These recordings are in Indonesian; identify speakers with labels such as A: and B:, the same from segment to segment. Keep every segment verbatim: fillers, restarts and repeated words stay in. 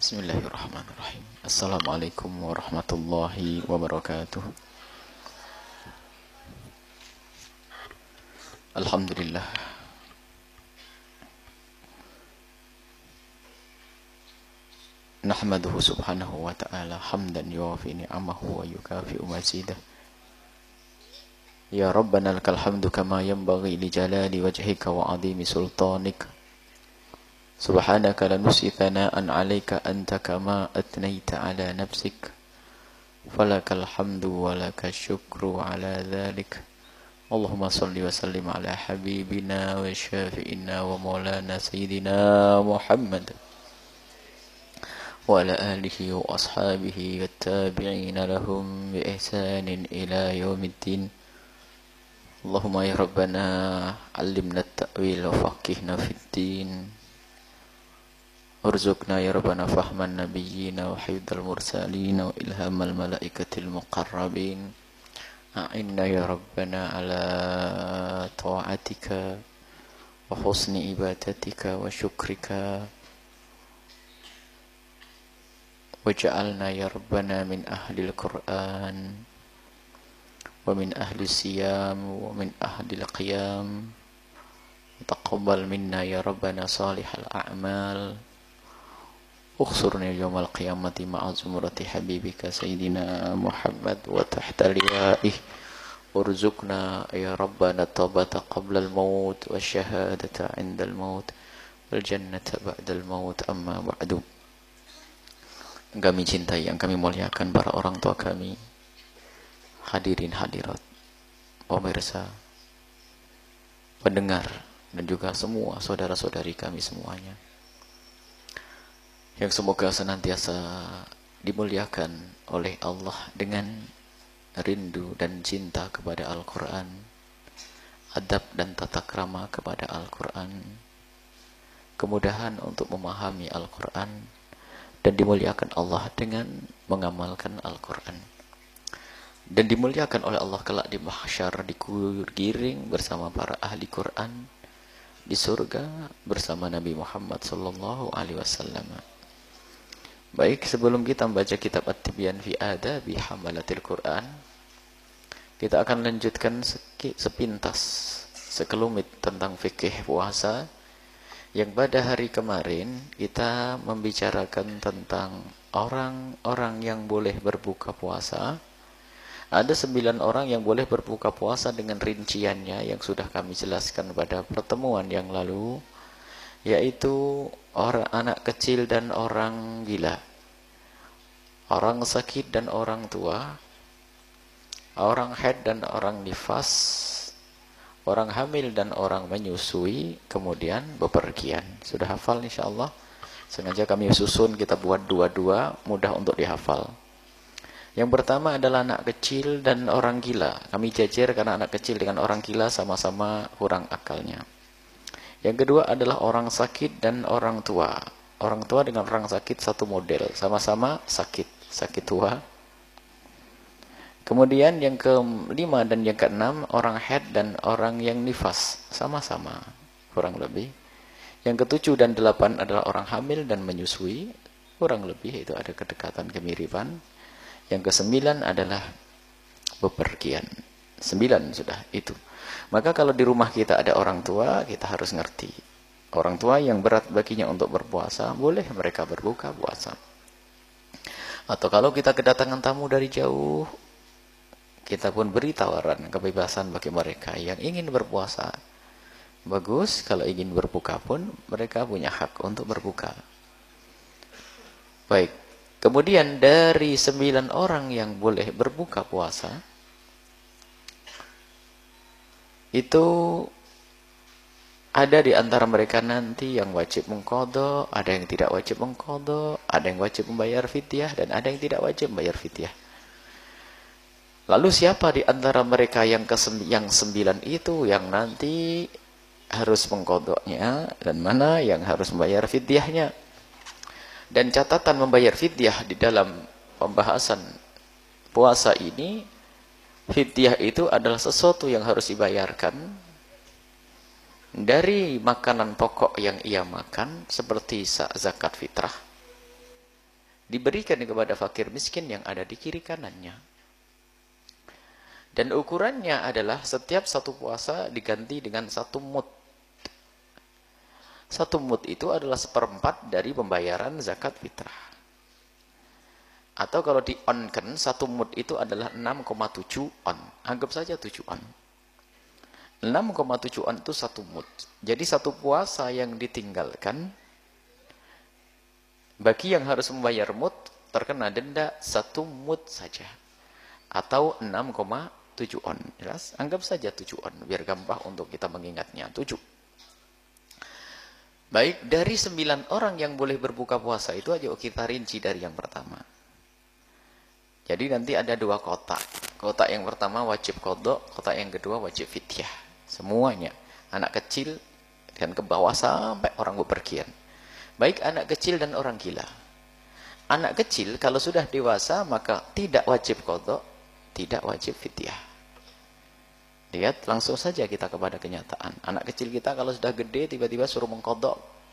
A: Bismillahirrahmanirrahim. Assalamualaikum warahmatullahi wabarakatuh. Alhamdulillah. Nahmaduhu subhanahu wa ta'ala hamdan yuwafi ni'amahu wa yukafi'u mazidah. Ya Rabbana lakal hamdu kama yanbaghi li jalali wajhika wa 'azimi sultanik. Subhanaka la nusi thana'an 'alaika anta kama atnaita 'ala nafsik. Falakal hamdu wa lakal syukru 'ala dhalik. Allahumma salli wa sallim ala habibina wa syafi'ina wa maulana sayyidina Muhammad wa ala alihi wa ashabihi wa tabi'ina lahum bi ihsanin ila yaumiddin. Allahumma ya Rabbana 'allimna at-ta'wil wa faqihna fid din. Urzuqna ya Rabbana fahman nabiyyina wa hifdzal mursalin wa ilhamal malaikatil muqarrabin. A'inna ya Rabbana ala ta'atika wa husni ibadatika wa syukrika. Waj'alna ya Rabbana min ahlil Qur'an wa min ahli siyam wa min ahli qiyam. Taqabbal minna ya Rabbana salihal a'mal. Ukhsurna yawmal qiyamati ma'a zumrati habibika sayyidina Muhammad wa tahta liwa'ih. Urzuqna ya Rabbana taubata qabla al-maut wa syahadata 'inda al-maut wal jannata ba'da al-maut. Amma ba'du. Kami cintai, yang kami muliakan para orang tua kami, hadirin hadirat, pemirsa, pendengar, dan juga semua saudara-saudari kami semuanya, yang semoga senantiasa dimuliakan oleh Allah dengan rindu dan cinta kepada Al-Quran, adab dan tata krama kepada Al-Quran, kemudahan untuk memahami Al-Quran, dan dimuliakan Allah dengan mengamalkan Al-Quran, dan dimuliakan oleh Allah kelak di mahsyar, digiring bersama para ahli Quran di surga bersama Nabi Muhammad sallallahu alaihi wasallam. Baik, sebelum kita membaca kitab At-Tibyan fi Adabi Hamalatil Quran, kita akan lanjutkan sepintas, sekelumit tentang fikih puasa, yang pada hari kemarin kita membicarakan tentang orang-orang yang boleh berbuka puasa. Ada sembilan orang yang boleh berbuka puasa dengan rinciannya yang sudah kami jelaskan pada pertemuan yang lalu, yaitu orang anak kecil dan orang gila, orang sakit dan orang tua, orang haid dan orang nifas, orang hamil dan orang menyusui, kemudian bepergian. Sudah hafal insyaallah? Sengaja kami susun, kita buat dua-dua, mudah untuk dihafal. Yang pertama adalah anak kecil dan orang gila. Kami jajar karena anak kecil dengan orang gila sama-sama kurang akalnya. Yang kedua adalah orang sakit dan orang tua. Orang tua dengan orang sakit satu model, sama-sama sakit, sakit tua. Kemudian yang kelima dan yang keenam, orang haid dan orang yang nifas, sama-sama kurang lebih. Yang ketujuh dan delapan adalah orang hamil dan menyusui, kurang lebih itu ada kedekatan kemiripan. Yang kesembilan adalah bepergian. Sembilan sudah itu. Maka kalau di rumah kita ada orang tua, kita harus ngerti. Orang tua yang berat baginya untuk berpuasa, boleh mereka berbuka puasa. Atau kalau kita kedatangan tamu dari jauh, kita pun beri tawaran kebebasan bagi mereka yang ingin berpuasa. Bagus, kalau ingin berbuka pun mereka punya hak untuk berbuka. Baik. Kemudian dari sembilan orang yang boleh berbuka puasa, itu ada di antara mereka nanti yang wajib mengqadha, ada yang tidak wajib mengqadha, ada yang wajib membayar fidyah, dan ada yang tidak wajib membayar fidyah. Lalu siapa di antara mereka yang kesem yang sembilan itu yang nanti harus mengqadhanya, dan mana yang harus membayar fidyahnya? Dan catatan membayar fidyah di dalam pembahasan puasa ini, fidyah itu adalah sesuatu yang harus dibayarkan dari makanan pokok yang ia makan, seperti zakat fitrah, diberikan kepada fakir miskin yang ada di kiri kanannya. Dan ukurannya adalah setiap satu puasa diganti dengan satu mud. Satu mud itu adalah seperempat dari pembayaran zakat fitrah. Atau kalau di-onkan, satu mud itu adalah enam koma tujuh on. Anggap saja tujuh on. enam koma tujuh on itu satu mud. Jadi satu puasa yang ditinggalkan, bagi yang harus membayar mud, terkena denda satu mud saja. Atau enam koma tujuh on. Jelas? Anggap saja tujuh on. Biar gampang untuk kita mengingatnya. tujuh. Baik, dari sembilan orang yang boleh berbuka puasa itu aja kita rinci dari yang pertama. Jadi nanti ada dua kotak. Kotak yang pertama wajib qadha, kotak yang kedua wajib fidyah. Semuanya. Anak kecil dan ke bawah sampai orang bepergian. Baik anak kecil dan orang gila. Anak kecil kalau sudah dewasa maka tidak wajib qadha, tidak wajib fidyah. Lihat langsung saja kita kepada kenyataan. Anak kecil kita kalau sudah gede tiba-tiba suruh mengqadha.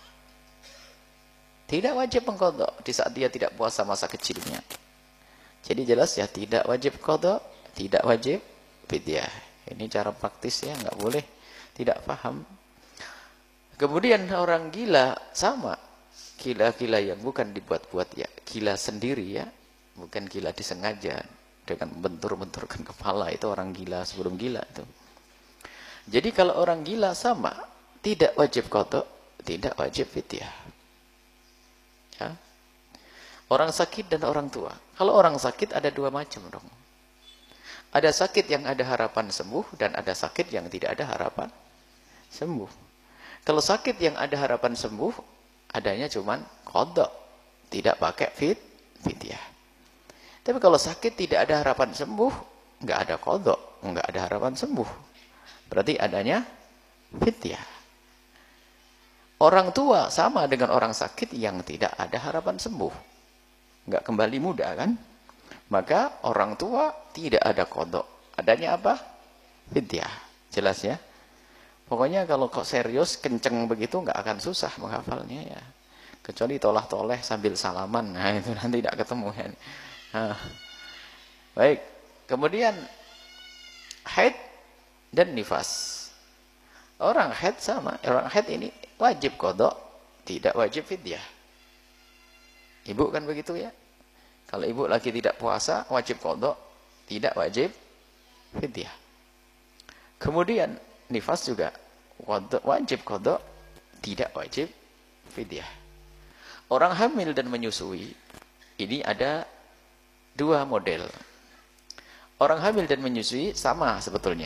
A: Tidak wajib mengqadha di saat dia tidak puasa masa kecilnya. Jadi jelas ya, tidak wajib qadha, tidak wajib fidyah. Ini cara praktis ya, nggak boleh tidak paham. Kemudian orang gila sama. Gila-gila yang bukan dibuat-buat ya, gila sendiri ya, bukan gila disengaja dengan membentur-benturkan kepala, itu orang gila sebelum gila itu. Jadi kalau orang gila sama, tidak wajib qadha, tidak wajib fidyah. Ya. Orang sakit dan orang tua. Kalau orang sakit ada dua macam dong. Ada sakit yang ada harapan sembuh dan ada sakit yang tidak ada harapan sembuh. Kalau sakit yang ada harapan sembuh, adanya cuman qadha, tidak pakai fit, fidyah. Tapi kalau sakit tidak ada harapan sembuh, nggak ada qadha, nggak ada harapan sembuh. Berarti adanya fidyah. Orang tua sama dengan orang sakit yang tidak ada harapan sembuh. Nggak kembali muda kan? Maka orang tua tidak ada qadha. Adanya apa? Fidyah. Jelas ya? Pokoknya kalau kok serius, kenceng begitu nggak akan susah menghafalnya ya. Kecuali tolah-toleh sambil salaman. Nah itu nanti tidak ketemu ya. Nah. Baik. Kemudian haid dan nifas. Orang haid sama. Orang haid ini wajib qadha, tidak wajib fidyah. Ibu kan begitu ya. Kalau ibu lagi tidak puasa, wajib qadha, tidak wajib fidyah. Kemudian nifas juga wajib qadha, tidak wajib fidyah. Orang hamil dan menyusui, ini ada dua model. Orang hamil dan menyusui sama sebetulnya.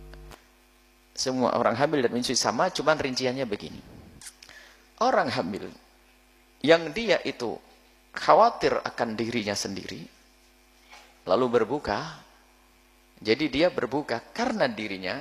A: Semua orang hamil dan menyusui sama, cuman rinciannya begini. Orang hamil yang dia itu khawatir akan dirinya sendiri, lalu berbuka, jadi dia berbuka karena dirinya,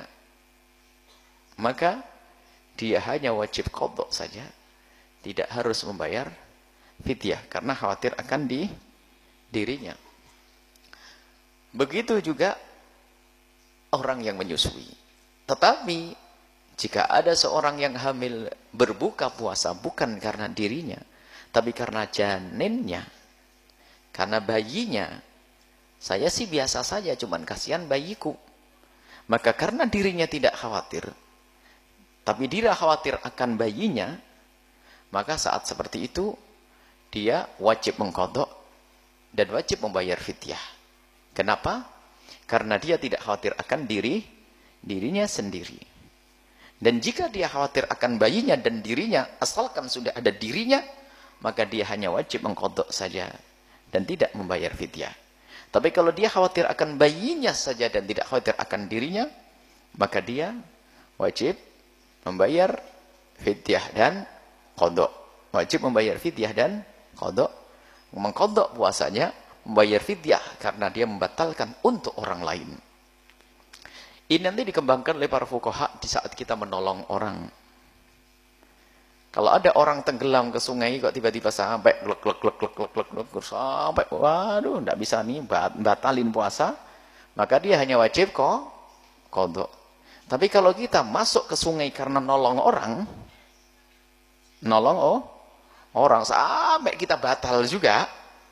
A: maka dia hanya wajib qadha saja, tidak harus membayar fidyah, karena khawatir akan di dirinya. Begitu juga orang yang menyusui. Tetapi, jika ada seorang yang hamil berbuka puasa bukan karena dirinya, tapi karena janinnya, karena bayinya, saya sih biasa saja, cuman kasihan bayiku. Maka karena dirinya tidak khawatir, tapi dia khawatir akan bayinya, maka saat seperti itu, dia wajib mengqadha dan wajib membayar fidyah. Kenapa? Karena dia tidak khawatir akan diri, dirinya sendiri. Dan jika dia khawatir akan bayinya dan dirinya, asalkan sudah ada dirinya, maka dia hanya wajib mengqadha saja dan tidak membayar fidyah. Tapi kalau dia khawatir akan bayinya saja dan tidak khawatir akan dirinya, maka dia wajib membayar fidyah dan qadha. Wajib membayar fidyah dan qadha. Mengqadha puasanya, membayar fidyah karena dia membatalkan untuk orang lain. Ini nanti dikembangkan oleh para fuqaha di saat kita menolong orang. Kalau ada orang tenggelam ke sungai kok tiba-tiba sampai glek glek glek glek glek glek sampai waduh enggak bisa nih batalin puasa, maka dia hanya wajib kok qadha. Tapi kalau kita masuk ke sungai karena nolong orang, nolong oh orang sampai kita batal juga,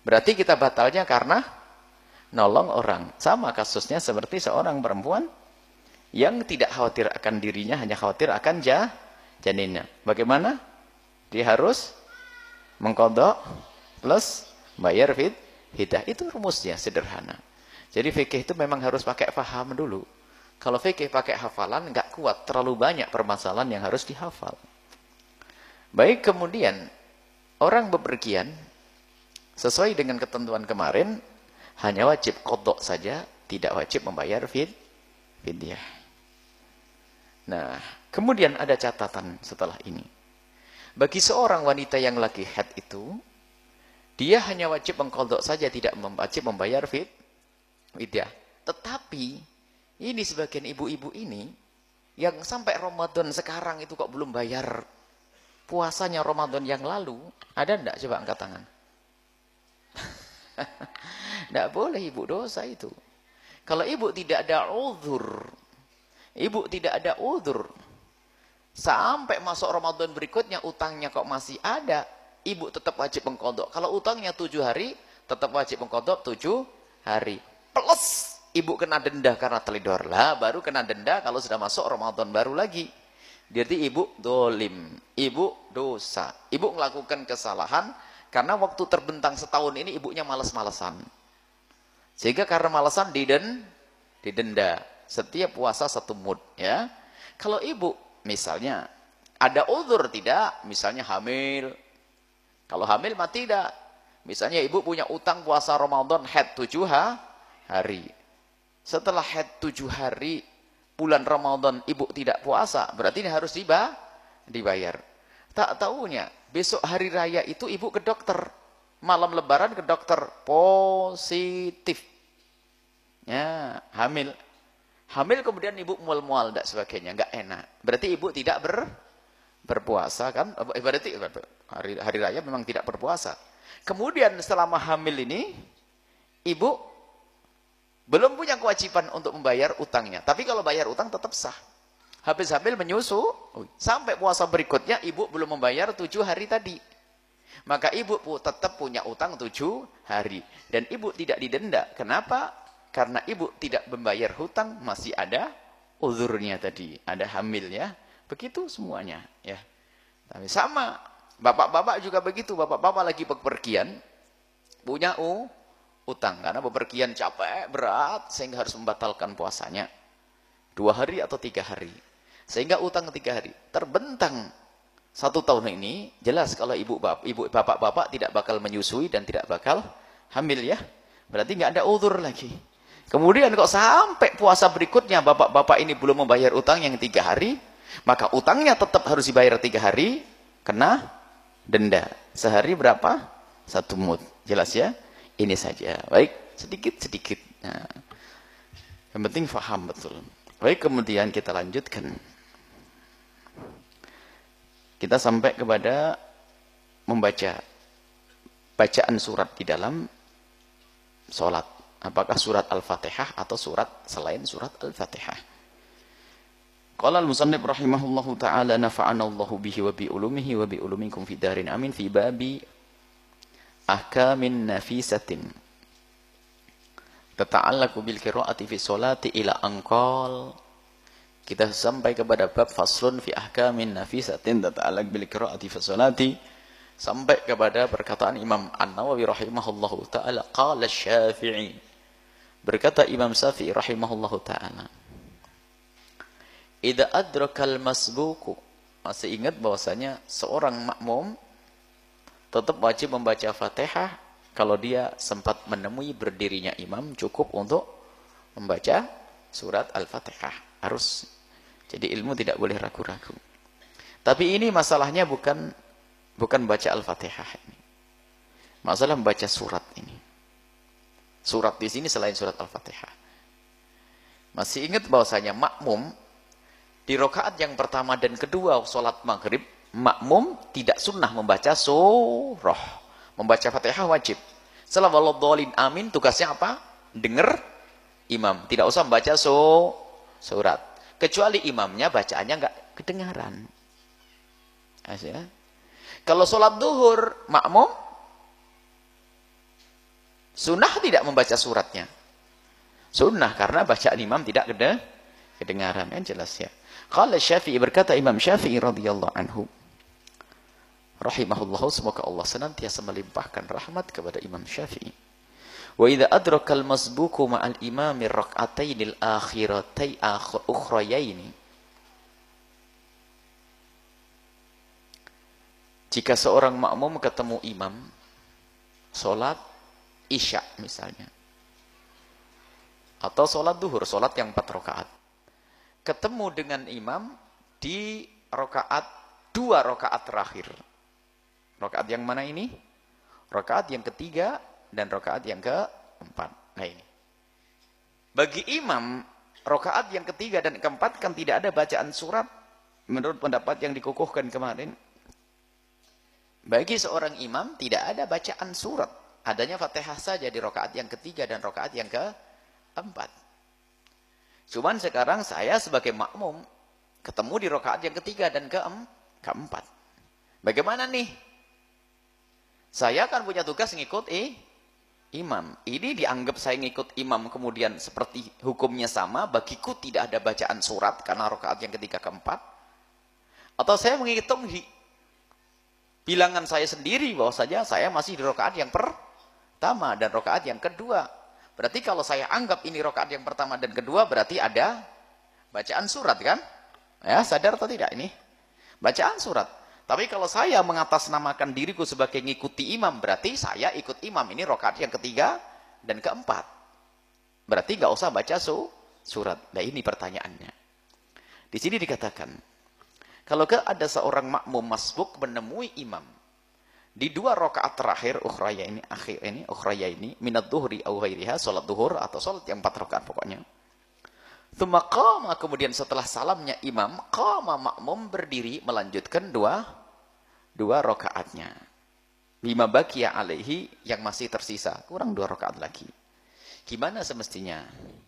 A: Berarti kita batalnya karena nolong orang. Sama kasusnya seperti seorang perempuan yang tidak khawatir akan dirinya, hanya khawatir akan jah, janinnya. Bagaimana? Dia harus mengkodok plus bayar fit, hidah. Itu rumusnya, sederhana. Jadi fikih itu memang harus pakai paham dulu. Kalau fikih pakai hafalan, nggak kuat. Terlalu banyak permasalahan yang harus dihafal. Baik, kemudian orang bepergian sesuai dengan ketentuan kemarin hanya wajib kodok saja, tidak wajib membayar fid, fidyah. Nah, kemudian ada catatan setelah ini. Bagi seorang wanita yang lagi haid itu, dia hanya wajib mengkodok saja, tidak wajib membayar fid, fidyah. Tetapi ini sebagian ibu-ibu ini yang sampai Ramadan sekarang itu kok belum bayar puasanya Ramadan yang lalu, ada enggak? Coba angkat tangan. Enggak boleh, ibu, dosa itu. Kalau ibu tidak ada uzur, ibu tidak ada uzur, sampai masuk Ramadan berikutnya utangnya kok masih ada, ibu tetap wajib mengkodok. Kalau utangnya tujuh hari, tetap wajib mengkodok tujuh hari. Plus ibu kena denda karena teledor. Lah baru kena denda kalau sudah masuk Ramadan baru lagi. Jadi ibu dolim, ibu dosa, ibu melakukan kesalahan karena waktu terbentang setahun ini ibunya malas-malesan. Sehingga karena malasan diden, didenda. Setiap puasa satu mud, ya. Kalau ibu misalnya ada uzur tidak, misalnya hamil. Kalau hamil mah tidak. Misalnya ibu punya utang puasa Ramadan haid tujuh hari. Setelah haid tujuh hari bulan Ramadan ibu tidak puasa, berarti ini harus dibayar. Tak tahunya besok hari raya itu ibu ke dokter, malam lebaran ke dokter, positif, ya hamil, hamil kemudian ibu mual-mual dan sebagainya, nggak enak. Berarti ibu tidak ber berpuasa kan? Berarti hari hari raya memang tidak berpuasa. Kemudian selama hamil ini ibu belum punya kewajiban untuk membayar utangnya. Tapi kalau bayar utang tetap sah. Habis hamil menyusu, sampai puasa berikutnya ibu belum membayar tujuh hari tadi. Maka ibu tetap punya utang tujuh hari. Dan ibu tidak didenda. Kenapa? Karena ibu tidak membayar hutang, masih ada uzurnya tadi. Ada hamil, ya. Begitu semuanya, ya. Tapi sama, bapak-bapak juga begitu. Bapak-bapak lagi bepergian, punya u utang karena bepergian capek berat sehingga harus membatalkan puasanya dua hari atau tiga hari, sehingga utang tiga hari terbentang satu tahun ini. Jelas kalau ibu bapak ibu bapak bapak tidak bakal menyusui dan tidak bakal hamil, ya, berarti nggak ada uzur lagi. Kemudian kok sampai puasa berikutnya bapak bapak ini belum membayar utang yang tiga hari, maka utangnya tetap harus dibayar tiga hari, kena denda. Sehari berapa? Satu mud. Jelas, ya. Ini saja. Baik, sedikit-sedikit. Nah, yang penting faham betul. Baik, kemudian kita lanjutkan. Kita sampai kepada membaca bacaan surat di dalam sholat. Apakah surat Al-Fatihah atau surat selain surat Al-Fatihah. Qala al-musannif rahimahullahu ta'ala nafa'ana Allahu bihi wa bi ulumihi wa bi ulumikum fi darin amin fi babi ahkamin nafisatin tata'allaku bil qira'ati fi sholati ila anqal. Kita sampai kepada bab faslun fi ahkamin nafisatin tata'allak bil qira'ati fi sholati, sampai kepada perkataan Imam An-Nawawi rahimahullahu ta'ala. Qala Syafi'i, berkata Imam Syafi'i rahimahullahu ta'ala, idza adrakal masbuku, masih ingat bahwasanya seorang makmum tetap wajib membaca Fatihah kalau dia sempat menemui berdirinya imam, cukup untuk membaca surat Al-Fatihah. Harus. Jadi ilmu tidak boleh ragu-ragu. Tapi ini masalahnya bukan bukan baca Al-Fatihah ini. Masalah membaca surat ini. Surat di sini selain surat Al-Fatihah. Masih ingat bahwasanya makmum di rakaat yang pertama dan kedua salat maghrib, makmum tidak sunnah membaca surah. Membaca Fatihah wajib. Setelah waladhdallin amin, tugasnya apa? Dengar imam. Tidak usah membaca so, surat. Kecuali imamnya bacaannya enggak kedengaran. Asyik. Kalau sholat duhur, makmum Sunnah tidak membaca suratnya. Sunnah karena bacaan imam tidak gede, kedengaran. Yang jelas ya. Qala Syafi'i, berkata Imam Syafi'i radhiyallahu anhu, rahimahullah, semoga Allah senantiasa melimpahkan rahmat kepada Imam Syafi'i. Wa idza adraka al-masbuku ma'al imami rak'atainil akhiratai akhir ukhrayaini. Jika seorang makmum ketemu imam salat Isya misalnya, atau salat duhur, salat yang empat rakaat, ketemu dengan imam di rakaat dua rakaat terakhir. Rakaat yang mana ini? Rakaat yang ketiga dan rakaat yang keempat. Nah ini. Bagi imam, rakaat yang ketiga dan keempat kan tidak ada bacaan surat. Menurut pendapat yang dikukuhkan kemarin. Bagi seorang imam tidak ada bacaan surat. Adanya Fatihah saja di rakaat yang ketiga dan rakaat yang keempat. Cuman sekarang saya sebagai makmum ketemu di rakaat yang ketiga dan keempat. Bagaimana nih? Saya kan punya tugas ngikut eh, imam. Ini dianggap saya ngikut imam kemudian seperti hukumnya sama. Bagiku tidak ada bacaan surat karena rakaat yang ketiga keempat. Atau saya menghitung di bilangan saya sendiri bahwa saja saya masih di rakaat yang pertama dan rakaat yang kedua. Berarti kalau saya anggap ini rakaat yang pertama dan kedua berarti ada bacaan surat kan? Ya, sadar atau tidak ini? Bacaan surat. Tapi kalau saya mengatasnamakan diriku sebagai ngikuti imam, berarti saya ikut imam. Ini rakaat yang ketiga dan keempat. Berarti nggak usah baca su, surat. Nah ini pertanyaannya. Di sini dikatakan, kalau ada seorang makmum masbuk menemui imam di dua rakaat terakhir, ukhraya ini, akhir ini, ukhraya ini, minat duhri au ghairiha, salat duhur atau salat yang empat rakaat pokoknya. Tsumma qama, kemudian setelah salamnya imam, qama makmum berdiri melanjutkan dua dua rakaatnya. Lima baqiya alaihi, yang masih tersisa, kurang dua rakaat lagi. Gimana semestinya?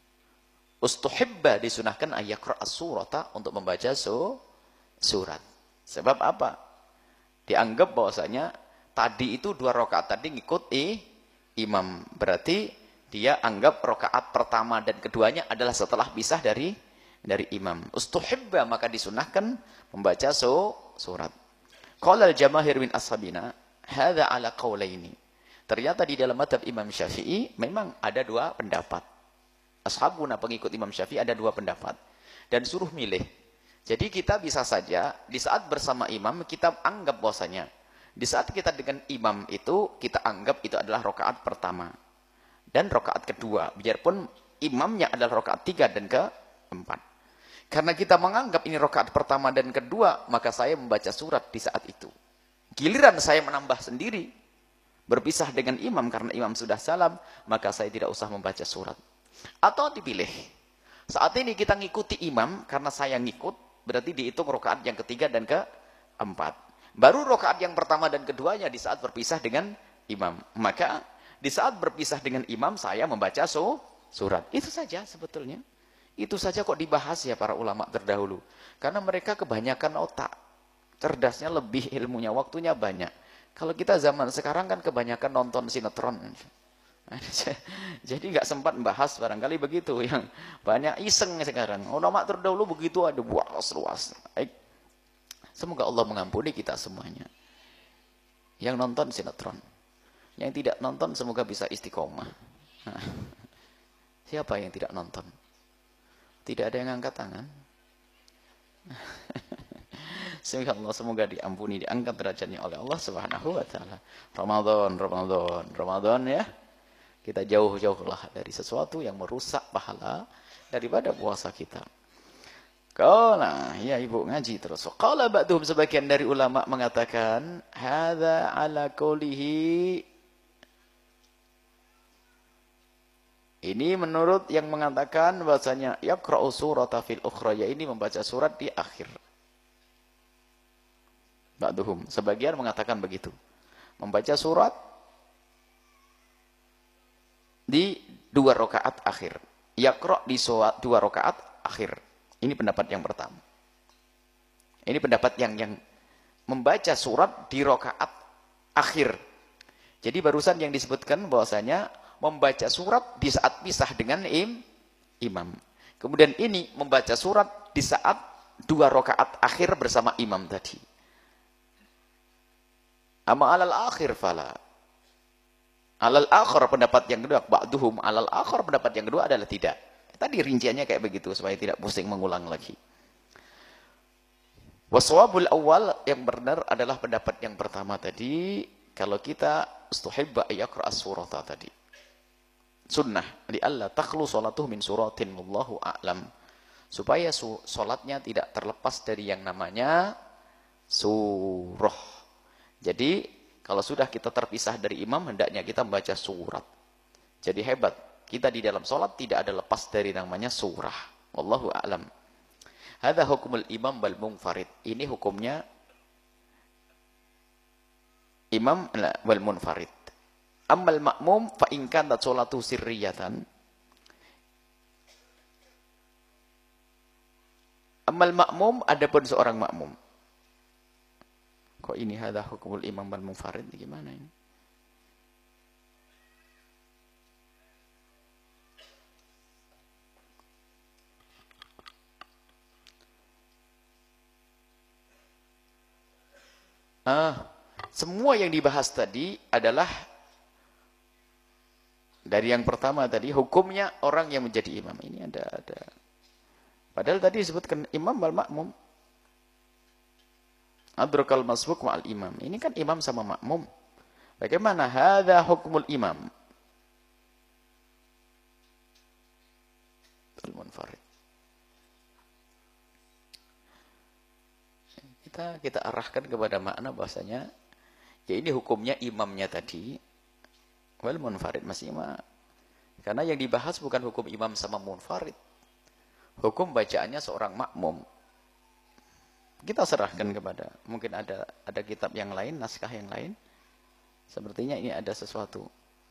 A: Ustuhibba, disunahkan ayaqra as-surata, untuk membaca su, surat. Sebab apa? Dianggap bahwasanya tadi itu dua rakaat tadi ngikut eh, imam. Berarti dia anggap rakaat pertama dan keduanya adalah setelah pisah dari dari imam. Ustuhibba, maka disunahkan membaca su, surat. Qala al-jamaahir min ashabina hadza ala qaulaini. Ternyata di dalam mazhab Imam Syafi'i memang ada dua pendapat. Ashabuna, pengikut Imam Syafi'i, ada dua pendapat dan suruh milih. Jadi kita bisa saja di saat bersama imam kita anggap bahwasanya di saat kita dengan imam itu kita anggap itu adalah rakaat pertama dan rakaat kedua, biarpun imamnya adalah rakaat tiga dan keempat. Karena kita menganggap ini rakaat pertama dan kedua, maka saya membaca surat di saat itu. Giliran saya menambah sendiri, berpisah dengan imam karena imam sudah salam, maka saya tidak usah membaca surat. Atau dipilih, saat ini kita ngikuti imam, karena saya ngikut, berarti dihitung rakaat yang ketiga dan keempat. Baru rakaat yang pertama dan keduanya di saat berpisah dengan imam. Maka di saat berpisah dengan imam, saya membaca su, surat. Itu saja sebetulnya. Itu saja kok dibahas ya para ulama terdahulu. Karena mereka kebanyakan otak. Cerdasnya lebih, ilmunya, waktunya banyak. Kalau kita zaman sekarang kan kebanyakan nonton sinetron. Jadi nggak sempat membahas, barangkali begitu. Yang banyak iseng sekarang. Ulama terdahulu begitu ada luas-luas. Semoga Allah mengampuni kita semuanya. Yang nonton sinetron. Yang tidak nonton semoga bisa istiqomah. Nah, siapa yang tidak nonton? Tidak ada yang angkat tangan. Semoga Allah semoga diampuni, diangkat derajatnya oleh Allah Subhanahu wa taala. Ramadan, Ramadan, Ramadan ya. Kita jauh-jauhlah dari sesuatu yang merusak pahala daripada puasa kita. Qala, ya ibu ngaji terus. Qala ba'dhum, sebagian dari ulama mengatakan, hadza ala qoulihi. Ini menurut yang mengatakan bahasanya yaqra'u surata fil ukhraya, ini membaca surat di akhir. Ba'dhum, sebagian mengatakan begitu. Membaca surat di dua rakaat akhir. Yaqra' di dua rakaat akhir. Ini pendapat yang pertama. Ini pendapat yang yang membaca surat di rakaat akhir. Jadi barusan yang disebutkan bahwasanya membaca surat di saat pisah dengan im, imam. Kemudian ini membaca surat di saat dua rakaat akhir bersama imam tadi. Ama alal akhir fala. Alal akhir pendapat yang kedua, ba'duhum alal akhir pendapat yang kedua adalah tidak. Tadi rinciannya kayak begitu supaya tidak pusing mengulang lagi. Waswabul awal yang benar adalah pendapat yang pertama tadi, kalau kita istuhibba yaqra as-surata tadi. Sunnah li alla takhlu salatuhu min suratin wallahu a'lam. Supaya salatnya tidak terlepas dari yang namanya surah. Jadi kalau sudah kita terpisah dari imam, hendaknya kita membaca surat. Jadi hebat. Kita di dalam salat tidak ada lepas dari namanya surah. Wallahu a'lam. Hadza hukmul imam wal munfarid. Ini hukumnya imam wal munfarid. Ammal ma'mum fa in kanat sholatu sirriyatan. Ammal ma'mum adapun seorang makmum. Kok ini hadza hukmul imam wal munfarid gimana ini? Ah, semua yang dibahas tadi adalah dari yang pertama tadi hukumnya orang yang menjadi imam. Ini ada ada. Padahal tadi disebutkan imam wal makmum. Adrakal masbuk ma'al imam. Ini kan imam sama makmum. Bagaimana hadza hukmul imam? Al-munfarid. Kita kita arahkan kepada makna bahasanya ya ini hukumnya imamnya tadi wal munfarid masih imam. Karena yang dibahas bukan hukum imam sama munfarid. Hukum bacaannya seorang makmum. Kita serahkan kepada mungkin ada ada kitab yang lain, naskah yang lain. Sepertinya ini ada sesuatu.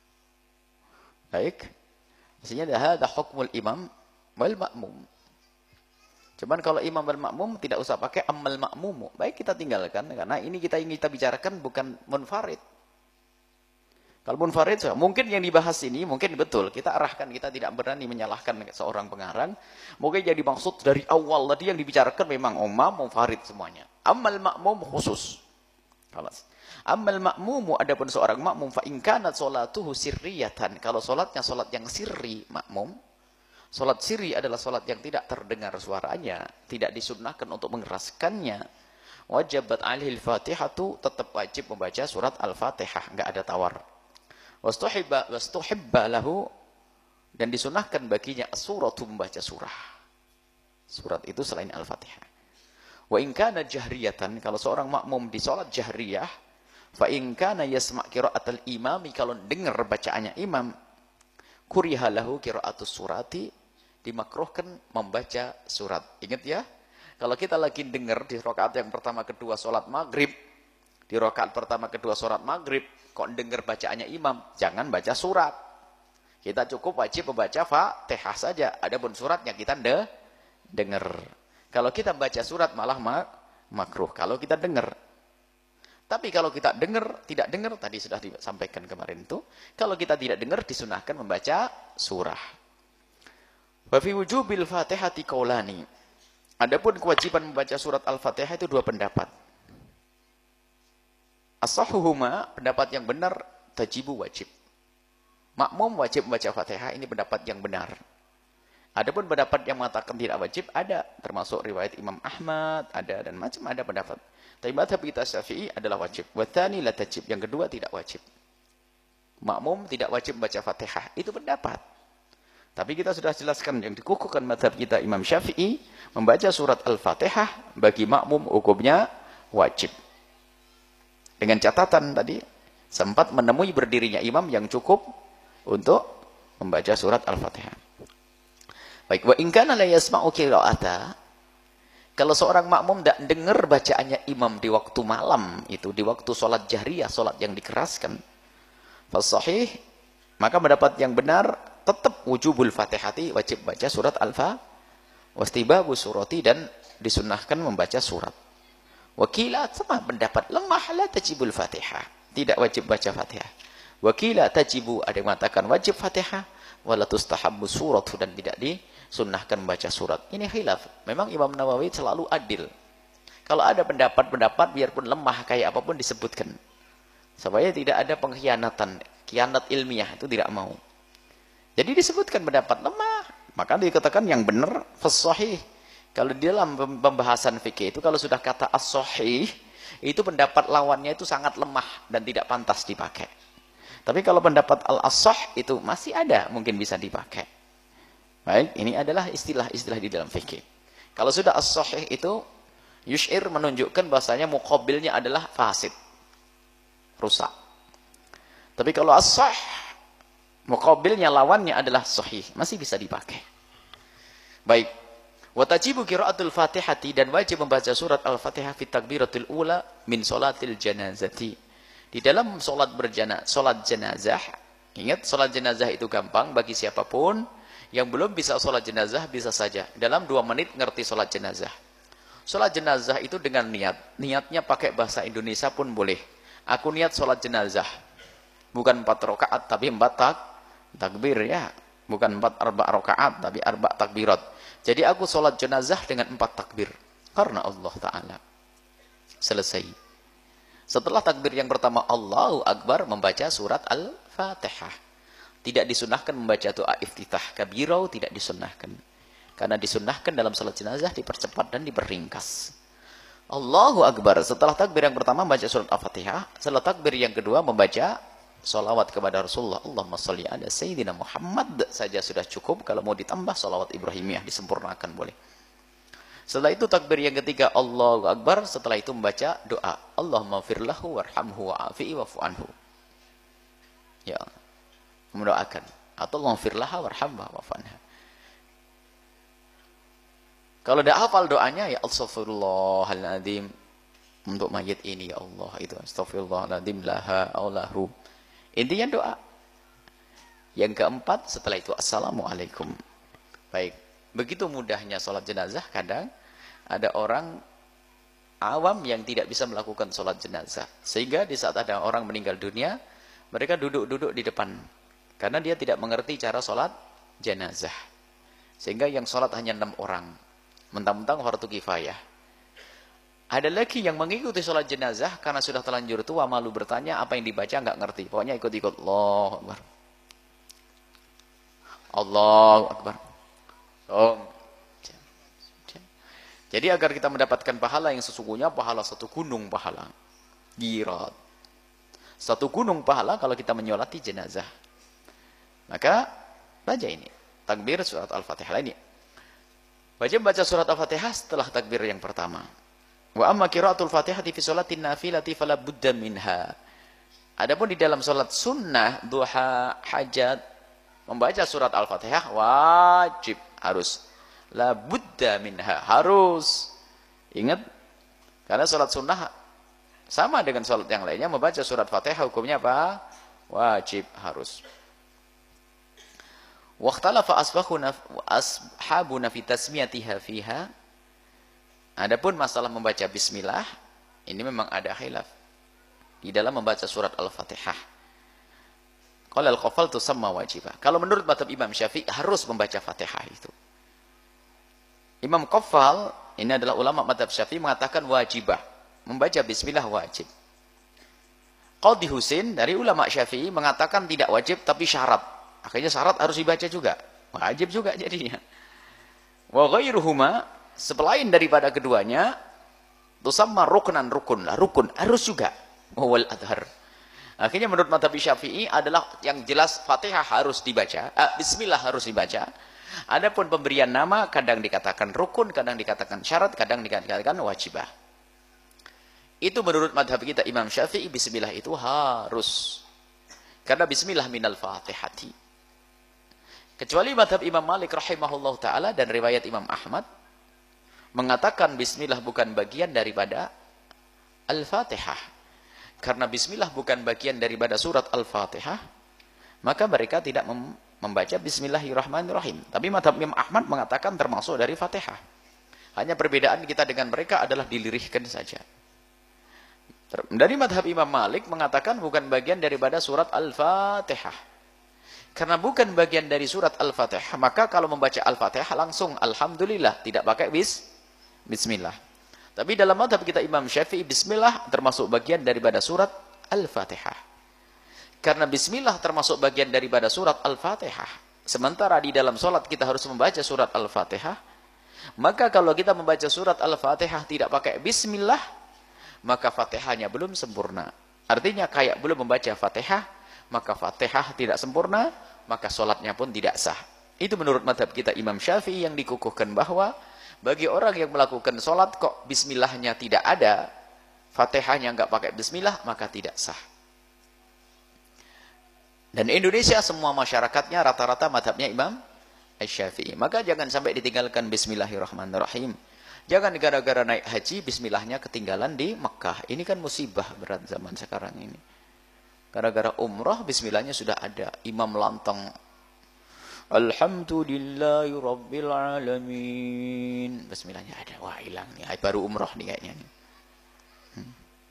A: Baik. Maksudnya hadza hukmul imam wal makmum. Cuman kalau imam wal makmum tidak usah pakai ammal makmumu. Baik kita tinggalkan karena ini kita ingin kita bicarakan bukan munfarid. Kalau munfarid mungkin yang dibahas ini mungkin betul kita arahkan, kita tidak berani menyalahkan seorang pengarang. Mungkin jadi maksud dari awal tadi yang dibicarakan memang umam munfarid semuanya. Ammal makmum khusus. Kelas. Ammal makmumu adapun seorang makmum fa in kanat sholatuhu sirriyatan. Kalau salatnya salat yang sirri makmum. Salat sirri adalah salat yang tidak terdengar suaranya, tidak disunnahkan untuk mengeraskannya. Wajibat alihil fatihatu, tetap wajib membaca surat Al-Fatihah, enggak ada tawar. Wastuhibba wastuhibba lahu, dan disunahkan baginya as-suratu, membaca surah. Surat itu selain Al-Fatihah. Wa in kana jahriyatan, kalau seorang makmum di salat jahriyah, fa in kana yasma' qira'atal imami, kalau dengar bacaannya imam, kuriha lahu qira'atus surati, dimakruhkan membaca surat. Ingat ya, kalau kita lagi dengar di rakaat yang pertama kedua salat maghrib, di rakaat pertama kedua salat maghrib, kok dengar bacaannya imam, jangan baca surat. Kita cukup wajib membaca Fatihah saja. Adapun suratnya kita de dengar. Kalau kita baca surat malah mak makruh. Kalau kita dengar. Tapi kalau kita dengar, tidak dengar, tadi sudah disampaikan kemarin itu. Kalau kita tidak dengar, disunahkan membaca surah. Wa fi wujubil Fatihati qaulani. Adapun kewajiban membaca surat Al-Fatihah itu dua pendapat. As-sahhuhuma, pendapat yang benar, tajibu wajib. Makmum wajib membaca Fatihah, ini pendapat yang benar. Adapun pendapat yang mengatakan tidak wajib ada, termasuk riwayat Imam Ahmad, ada dan macam ada pendapat. Tapi mazhab kita Syafi'i adalah wajib. Wa tsani la tajib, yang kedua tidak wajib. Makmum tidak wajib membaca Fatihah, itu pendapat. Tapi kita sudah jelaskan yang dikukuhkan mazhab kita Imam Syafi'i, membaca surat Al-Fatihah bagi makmum hukumnya wajib. Dengan catatan tadi, sempat menemui berdirinya imam yang cukup untuk membaca surat Al-Fatihah. Baik, wa in kana la yasma'u qira'ata, kalau seorang makmum tidak dengar bacaannya imam di waktu malam, itu di waktu salat jahriyah, salat yang dikeraskan, fas sahih, maka mendapat yang benar tetap wujubul Fatihati, wajib baca surat Al-Fa, wastibabu surati, dan disunnahkan membaca surat. Wakilat sama pendapat lemah la tajibul Fatihah, tidak wajib baca Fatihah. Wakila tajibu, ada yang mengatakan wajib Fatihah, wala tustahabbu surat, dan tidak disunnahkan membaca surat. Ini khilaf. Memang Imam Nawawi selalu adil. Kalau ada pendapat-pendapat biarpun lemah kayak apapun disebutkan. Supaya tidak ada pengkhianatan, khianat ilmiah itu tidak mau. Jadi disebutkan pendapat lemah, maka dikatakan yang benar fas-shahih. Kalau di dalam pembahasan fikih itu kalau sudah kata as-shahih, itu pendapat lawannya itu sangat lemah dan tidak pantas dipakai. Tapi kalau pendapat al-ashah itu masih ada, mungkin bisa dipakai. Baik, ini adalah istilah-istilah di dalam fikih. Kalau sudah as-sahih itu, yush'ir menunjukkan bahasanya muqabilnya adalah fasid. Rusak. Tapi kalau as-sah, muqabilnya lawannya adalah sahih. Masih bisa dipakai. Baik. Watajibu qiraatul fatihati, dan wajib membaca surat al-fatihah fi takbiratul ula min sholatil janazati. Di dalam solat berjana, solat jenazah, ingat solat jenazah itu gampang bagi siapapun yang belum bisa solat jenazah bisa saja. Dalam dua menit ngerti solat jenazah. Solat jenazah itu dengan niat, niatnya pakai bahasa Indonesia pun boleh. Aku niat solat jenazah, bukan empat rakaat tapi empat tak, takbir ya, bukan empat arba rakaat tapi arba takbirat. Jadi aku solat jenazah dengan empat takbir karena Allah Taala. Selesai. Setelah takbir yang pertama Allahu Akbar, membaca surat Al-Fatihah. Tidak disunnahkan membaca doa iftitah kabirau, tidak disunnahkan. Karena disunnahkan dalam salat jenazah dipercepat dan diperringkas. Allahu Akbar, setelah takbir yang pertama membaca surat Al-Fatihah, setelah takbir yang kedua membaca salawat kepada Rasulullah. Allahumma sholli ala Sayyidina Muhammad saja sudah cukup. Kalau mau ditambah salawat Ibrahimiyah disempurnakan boleh. Setelah itu takbir yang ketiga Allahu Akbar, setelah itu membaca doa Allahumma firlahu warhamhu wa'afi'i wa'fu anhu. Ya, mendoakan atau Allahumma firlaha warhamha wa'fu anha. Kalau tidak hafal doanya ya astaghfirullahaladzim untuk mayit ini ya Allah, itu astaghfirullahaladzim laha aulahu. Intinya doa. Yang keempat setelah itu assalamualaikum. Baik. Begitu mudahnya sholat jenazah, kadang ada orang awam yang tidak bisa melakukan sholat jenazah. Sehingga di saat ada orang meninggal dunia, mereka duduk-duduk di depan. Karena dia tidak mengerti cara sholat jenazah. Sehingga yang sholat hanya enam orang. Mentang-mentang fardu kifayah. Ada lagi yang mengikuti sholat jenazah, karena sudah terlanjur tua, malu bertanya, apa yang dibaca nggak ngerti. Pokoknya ikut-ikut. Allahu Akbar. Allahu Akbar. Oh. Jadi agar kita mendapatkan pahala yang sesungguhnya, pahala satu gunung pahala. Girat. Satu gunung pahala kalau kita menyolati jenazah. Maka baca ini. Takbir surat Al-Fatihah ini. Baca baca surat Al-Fatihah setelah takbir yang pertama. Wa amma qiraatul Fatihah fi sholatin nafilati fala budda minha. Adapun di dalam salat sunnah, duha, hajat, membaca surat Al-Fatihah wajib, harus. La budda minha, harus. Ingat, karena salat sunnah sama dengan salat yang lainnya, membaca surat Fatihah hukumnya apa? Wajib, harus. Waqtalafa ashabuna fi tasmiyatiha fiha. Adapun masalah membaca bismillah, ini memang ada khilaf di dalam membaca surat Al-Fatihah. Qala al-qafal tusamma wajibah. Kalau menurut mazhab Imam Syafi'i harus membaca Fatihah itu. Imam Qafal, ini adalah ulama mazhab Syafi'i, mengatakan wajibah. Membaca bismillah wajib. Qadhi Husain dari ulama Syafi'i mengatakan tidak wajib tapi syarat. Akhirnya syarat harus dibaca juga. Wajib juga jadinya. Wa ghairuhuma, selain daripada keduanya, tusamma ruknan, rukun lah, rukun harus juga. Wal adhar. Akhirnya menurut mazhab Syafi'i adalah yang jelas Fatihah harus dibaca, eh, bismillah harus dibaca. Adapun pemberian nama kadang dikatakan rukun, kadang dikatakan syarat, kadang dikatakan wajibah. Itu menurut mazhab kita Imam Syafi'i, bismillah itu harus. Karena bismillah minal Fatihati. Kecuali mazhab Imam Malik rahimahullah ta'ala dan riwayat Imam Ahmad mengatakan bismillah bukan bagian daripada Al-Fatihah. Karena bismillah bukan bagian daripada surat Al-Fatihah, maka mereka tidak mem membaca bismillahirrahmanirrahim. Tapi mazhab Imam Ahmad mengatakan termasuk dari Fatihah. Hanya perbedaan kita dengan mereka adalah dilirihkan saja. Dari madhab Imam Malik mengatakan bukan bagian daripada surat Al-Fatihah. Karena bukan bagian dari surat Al-Fatihah, maka kalau membaca Al-Fatihah langsung Alhamdulillah, tidak pakai bis, Bismillah. Tapi dalam madhab kita Imam Syafi'i, Bismillah termasuk bagian daripada surat Al-Fatihah. Karena Bismillah termasuk bagian daripada surat Al-Fatihah. Sementara di dalam sholat kita harus membaca surat Al-Fatihah. Maka kalau kita membaca surat Al-Fatihah tidak pakai Bismillah, maka Fatihahnya belum sempurna. Artinya kayak belum membaca Fatihah, maka Fatihah tidak sempurna, maka sholatnya pun tidak sah. Itu menurut madhab kita Imam Syafi'i yang dikukuhkan bahwa bagi orang yang melakukan sholat kok Bismillahnya tidak ada, Fatihahnya nggak pakai Bismillah, maka tidak sah. Dan Indonesia semua masyarakatnya rata-rata madhabnya Imam Syafi'i. Maka jangan sampai ditinggalkan Bismillahirrahmanirrahim. Jangan gara-gara naik haji Bismillahnya ketinggalan di Mekah. Ini kan musibah berat zaman sekarang ini. Gara-gara umrah Bismillahnya sudah ada. Imam lantang Alhamdulillahi Rabbil Alamin. Bismillahnya ada. Wah hilang nih. Baru umrah nih kayaknya nih. Hmm.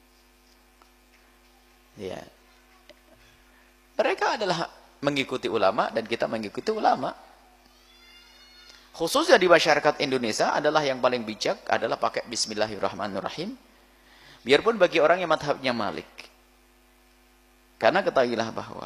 A: Ya. Mereka adalah mengikuti ulama dan kita mengikuti ulama. Khususnya di masyarakat Indonesia adalah yang paling bijak adalah pakai Bismillahirrahmanirrahim. Biarpun bagi orang yang madhabnya Malik. Karena ketahuilah bahwa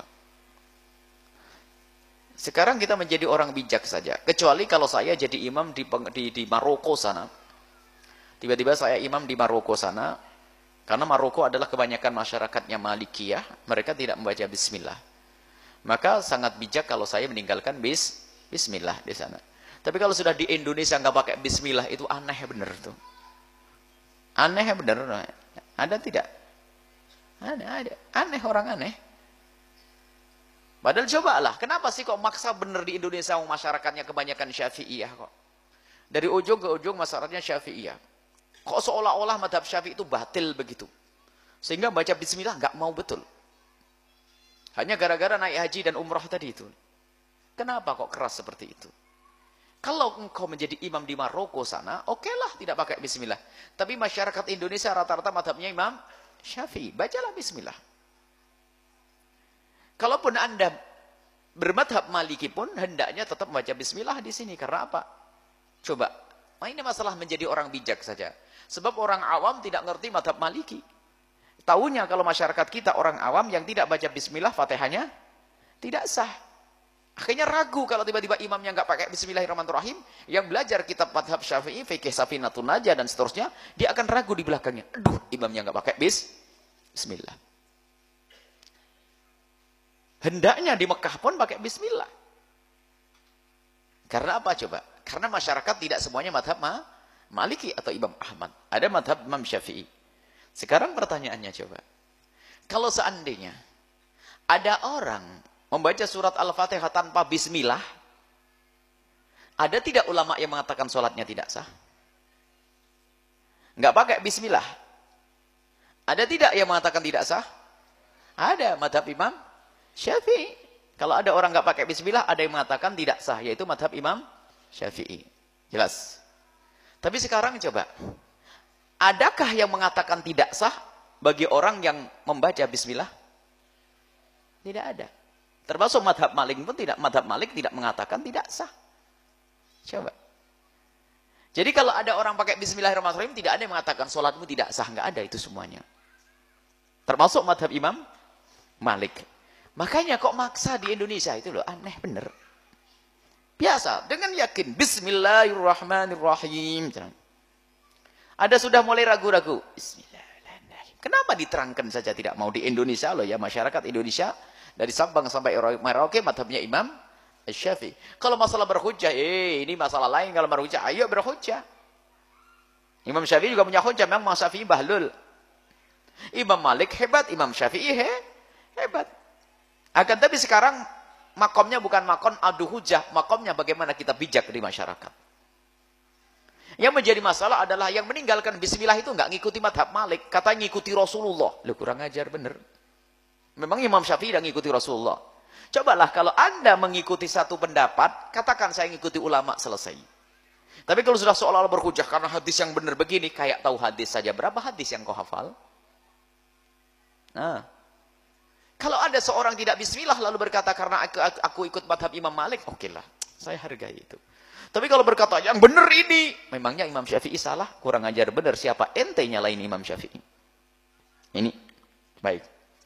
A: sekarang kita menjadi orang bijak saja. Kecuali kalau saya jadi imam di, di, di Maroko sana. Tiba-tiba saya imam di Maroko sana. Karena Maroko adalah kebanyakan masyarakatnya Malikiyah. Mereka tidak membaca Bismillah. Maka sangat bijak kalau saya meninggalkan bis, Bismillah di sana. Tapi kalau sudah di Indonesia nggak pakai Bismillah, itu aneh bener tuh. Aneh bener. Ada tidak? Ada, ada. Aneh, orang aneh. Padahal cobalah, kenapa sih kok maksa bener di Indonesia masyarakatnya kebanyakan Syafi'iyah kok? Dari ujung ke ujung masyarakatnya Syafi'iyah. Kok seolah-olah madhab Syafi'i itu batil begitu? Sehingga baca Bismillah nggak mau betul. Hanya gara-gara naik haji dan umrah tadi itu. Kenapa kok keras seperti itu? Kalau engkau menjadi imam di Maroko sana, okelah tidak pakai Bismillah. Tapi masyarakat Indonesia rata-rata madhabnya Imam Syafi'i. Bacalah Bismillah. Kalaupun Anda bermadhab Maliki pun, hendaknya tetap membaca Bismillah di sini. Karena apa? Coba. Nah, ini masalah menjadi orang bijak saja. Sebab orang awam tidak ngerti madhab Maliki. Tahunya kalau masyarakat kita orang awam yang tidak baca Bismillah, Fatihahnya tidak sah. Akhirnya ragu kalau tiba-tiba imamnya nggak pakai Bismillahirrahmanirrahim. Yang belajar kitab madhab Syafi'i, Fikih Safinatun Najah dan seterusnya, dia akan ragu di belakangnya. Aduh, imamnya nggak pakai bis, Bismillah. Hendaknya di Mekah pun pakai Bismillah. Karena apa coba? Karena masyarakat tidak semuanya madhab ma Maliki atau Imam Ahmad. Ada madhab Imam Syafi'i. Sekarang pertanyaannya coba. Kalau seandainya ada orang membaca surat Al-Fatihah tanpa Bismillah, ada tidak ulama yang mengatakan sholatnya tidak sah? Nggak pakai Bismillah. Ada tidak yang mengatakan tidak sah? Ada, madhab Imam Syafi'i. Kalau ada orang nggak pakai Bismillah, ada yang mengatakan tidak sah, yaitu madhab Imam Syafi'i. Jelas. Tapi sekarang coba, adakah yang mengatakan tidak sah bagi orang yang membaca Bismillah? Tidak ada. Termasuk madhab Malik pun tidak, madhab Malik tidak mengatakan tidak sah. Coba. Jadi kalau ada orang pakai Bismillahirrahmanirrahim, tidak ada yang mengatakan sholatmu tidak sah, nggak ada itu semuanya. Termasuk madhab Imam Malik. Makanya kok maksa di Indonesia itu loh, aneh bener. Biasa, dengan yakin, Bismillahirrahmanirrahim. Ada sudah mulai ragu-ragu. Bismillahirrahmanirrahim. Kenapa diterangkan saja tidak mau di Indonesia loh ya, masyarakat Indonesia. Dari Sabang sampai Merauke, madhabnya Imam Syafi'i. Kalau masalah berhujjah, eh ini masalah lain. Kalau berhujjah, ayo berhujjah. Imam Syafi'i juga punya hujjah, memang Imam Syafi'i bahlul. Imam Malik hebat, Imam Syafi'i he, hebat. Akan tapi sekarang makomnya bukan makom adu hujjah, makomnya bagaimana kita bijak di masyarakat. Yang menjadi masalah adalah yang meninggalkan Bismillah itu nggak ngikuti madhab Malik, katanya ngikuti Rasulullah. Lu kurang ajar bener. Memang Imam Syafi'i dan ngikuti Rasulullah. Cobalah kalau Anda mengikuti satu pendapat, katakan saya ngikuti ulama, selesai. Tapi kalau sudah seolah-olah berhujjah karena hadis yang benar begini, kayak tahu hadis saja. Berapa hadis yang kau hafal?
B: Nah, kalau ada seorang tidak bismillah lalu berkata karena aku, aku, aku ikut madhab Imam Malik, oke okay lah, saya hargai itu. Tapi kalau berkata yang benar ini, memangnya Imam Syafi'i salah? Kurang ajar benar, siapa ente nyalain Imam Syafi'i? Ini, baik.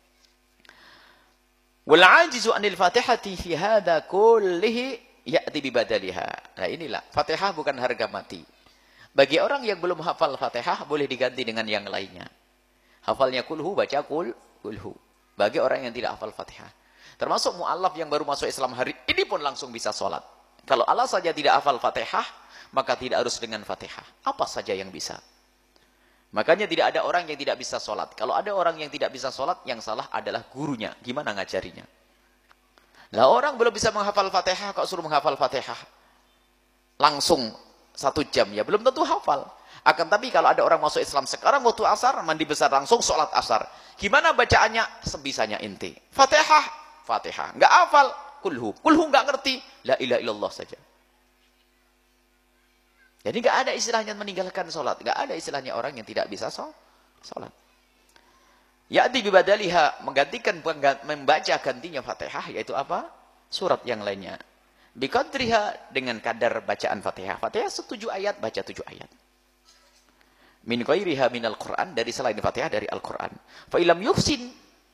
B: Wal ajizu anil fatihati fi hadha kullihi ya'ti bibadaliha. Nah inilah, Fatihah bukan harga mati. Bagi orang yang belum hafal Fatihah, boleh diganti dengan yang lainnya. Hafalnya kulhu, baca kul, kulhu. Bagi orang yang tidak hafal Fatihah. Termasuk mu'allaf yang baru masuk Islam hari ini pun langsung bisa sholat. Kalau Allah saja tidak hafal Fatihah, maka tidak harus dengan Fatihah. Apa saja yang bisa. Makanya tidak ada orang yang tidak bisa sholat. Kalau ada orang yang tidak bisa sholat, yang salah adalah gurunya. Gimana ngajarinya? Lah orang belum bisa menghafal Fatihah, kok suruh menghafal Fatihah? Langsung satu jam, ya belum tentu hafal. Akan tapi kalau ada orang masuk Islam sekarang, waktu asar, mandi besar langsung sholat asar. Gimana bacaannya? Sebisanya inti. Fatihah, Fatihah. Nggak hafal, kulhu. Kulhu nggak ngerti, la ilaha illallah saja. Jadi nggak ada istilahnya meninggalkan sholat. Nggak ada istilahnya orang yang tidak bisa sholat. Ya'ti bibadaliha, menggantikan, membaca gantinya Fatihah, yaitu apa? Surat yang lainnya. Biqadriha, dengan kadar bacaan Fatihah. Fatihah setujuh ayat, baca tujuh ayat. Min ghairiha minal Qur'an, dari selain Fatihah dari Al-Quran. Fa'ilam yufsin,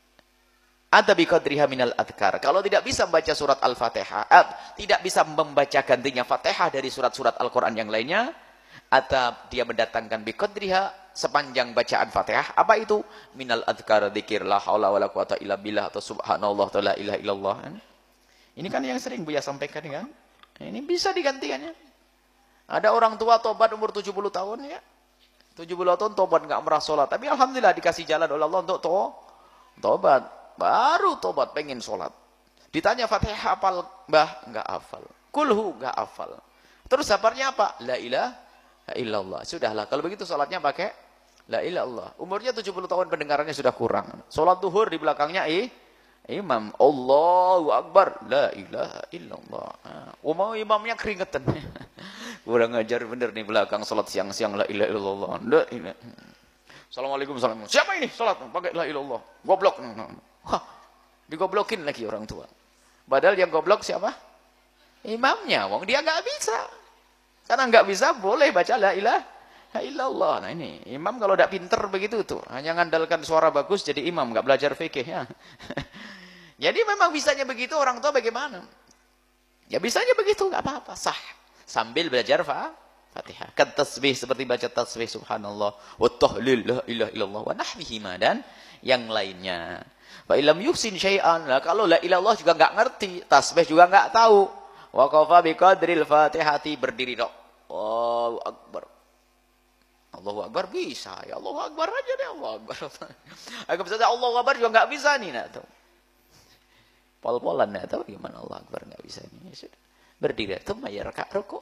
B: ada biqadriha minal adhkar. Kalau tidak bisa membaca surat Al-Fatihah, eh, tidak bisa membaca gantinya Fatihah dari surat-surat Al-Quran yang lainnya, atau dia mendatangkan biqadriha, sepanjang bacaan Fatihah. Apa itu? Minal adhkar, dzikir, la haula wala quwata illa billah, atau subhanallah, atau la ilaha illallah. Ini kan yang sering Buya sampaikan kan? Ini bisa digantikannya. Ada orang tua tobat umur tujuh puluh tahun ya. tujuh puluh tahun tobat nggak merah sholat. Tapi alhamdulillah dikasih jalan oleh Allah untuk to tobat. Baru tobat pengen sholat. Ditanya Fatihah hafal? Mbah, nggak hafal. Kulhu nggak hafal. Terus sabarnya apa? La ilaha illallah. Sudahlah. Kalau begitu sholatnya pakai la ilaha illallah. Umurnya tujuh puluh tahun, pendengarannya sudah kurang. Sholat duhur di belakangnya eh imam, Allahu Akbar, la ilaha illallah. Oh, mau imamnya keringetan. Kurang ajar bener nih belakang salat siang-siang, la ilaha illallah. La ilaha. Assalamualaikum, assalamualaikum. Siapa ini salat pakai la ilaha illallah? Goblok. Hah, digoblokin lagi orang tua. Padahal yang goblok siapa? Imamnya. Wong dia nggak bisa. Karena nggak bisa boleh baca la ilaha illallah. Nah ini, imam kalau tidak pinter begitu tuh, hanya ngandalkan suara bagus jadi imam, nggak belajar fikih ya. Jadi memang bisanya begitu, orang tua bagaimana? Ya bisanya begitu, nggak apa-apa, sah. Sambil belajar fa Fatihah. Kan tasbih seperti baca tasbih subhanallah, wa tahlil la ilaha illallah wa nahwihima, dan yang lainnya. Fa illam yuhsin syai'an, lah kalau la ilallah juga nggak ngerti, tasbih juga nggak tahu. Wa qafa bi qadril Fatihati, berdiri dok. Allahu Akbar. Allahu Akbar bisa, ya Allahu Akbar aja deh, Allahu Akbar. Aku bisa Allahu Akbar juga nggak bisa nih, nah tuh. Pol-polan nggak tahu gimana Allah Akbar nggak bisa nih. Ya sudah. Berdiri itu mayar kak rokok.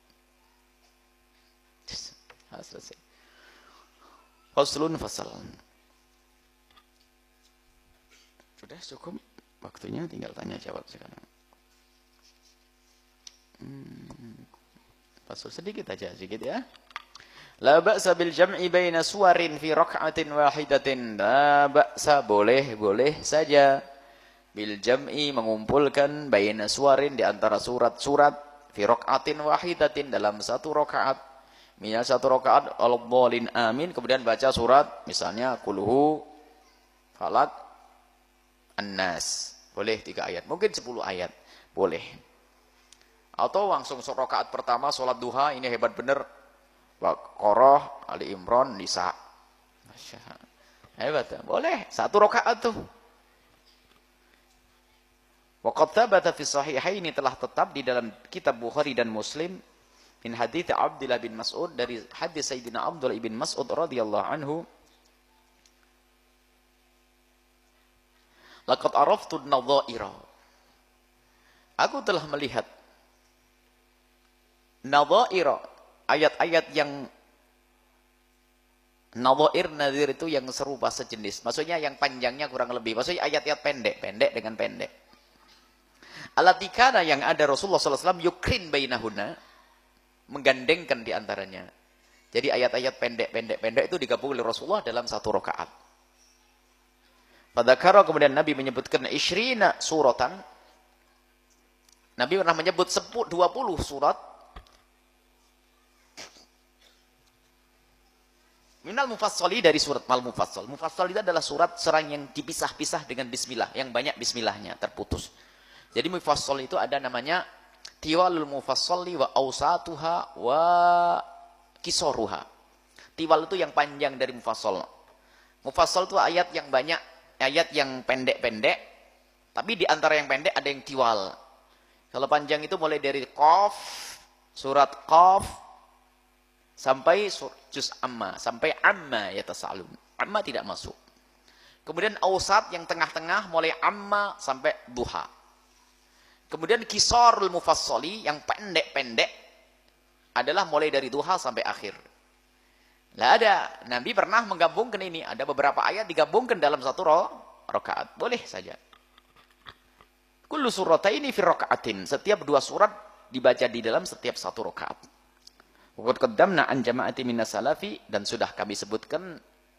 B: Selesai. Faslun fasal. Sudah cukup waktunya, tinggal tanya jawab sekarang. Hmm. Fasal sedikit aja, sedikit ya. La ba'sa bil jam'i baina suwarin fi rak'atin wahidatin. La ba'sa, boleh, boleh saja. Bil jam'i, mengumpulkan baina suwarin, di antara surat-surat, fi rak'atin wahidatin, dalam satu rakaat. Minal satu rakaat, al-dhalin amin, kemudian baca surat, misalnya kulhu, falak, an-nas. Boleh tiga ayat, mungkin sepuluh ayat, boleh. Atau langsung rakaat pertama, sholat duha, ini hebat bener. Baqarah, Ali Imran, Nisa. Masya Allah. Hebat, boleh, satu rakaat tuh. Waqad thabata fi sahihaini, telah tetap di dalam kitab Bukhari dan Muslim, min hadits Abdullah bin Mas'ud, dari hadis Sayyidina Abdullah bin Mas'ud radhiyallahu anhu, laqad araftu an-nadha'ira, aku telah melihat nadha'ira, ayat-ayat yang nadha'ir, nadhir itu yang serupa sejenis, maksudnya yang panjangnya kurang lebih, maksudnya ayat-ayat pendek, pendek dengan pendek. Alatikana, yang ada Rasulullah sallallahu alaihi wasallam yukrin bainahuna, menggandengkan di antaranya. Jadi ayat-ayat pendek-pendek-pendek itu digabung oleh Rasulullah dalam satu rakaat. Fadzakara, kemudian Nabi menyebutkan isyrina suratan. Nabi pernah menyebut dua puluh surat. Minal mufassali, dari surat mal mufassal. Mufassal itu adalah surat serang yang dipisah-pisah dengan bismillah, yang banyak bismillahnya, terputus. Jadi mufassal itu ada namanya tiwalul mufassali wa awsatuha wa kisoruha. Tiwal itu yang panjang dari mufassal. Mufassal itu ayat yang banyak, ayat yang pendek-pendek, tapi di antara yang pendek ada yang tiwal. Kalau panjang itu mulai dari Qaf, surat Qaf, sampai juz amma, sampai amma yatasalun. Amma tidak masuk. Kemudian awsat yang tengah-tengah mulai amma sampai duha. Kemudian kisarul mufassali yang pendek-pendek adalah mulai dari duha sampai akhir. Lah ada, Nabi pernah menggabungkan ini, ada beberapa ayat digabungkan dalam satu rakaat. Boleh saja. Kullu surataini fi raka'atin, setiap dua surat dibaca di dalam setiap satu rakaat. Waqad qaddamna an jama'ati minas salafi, dan sudah kami sebutkan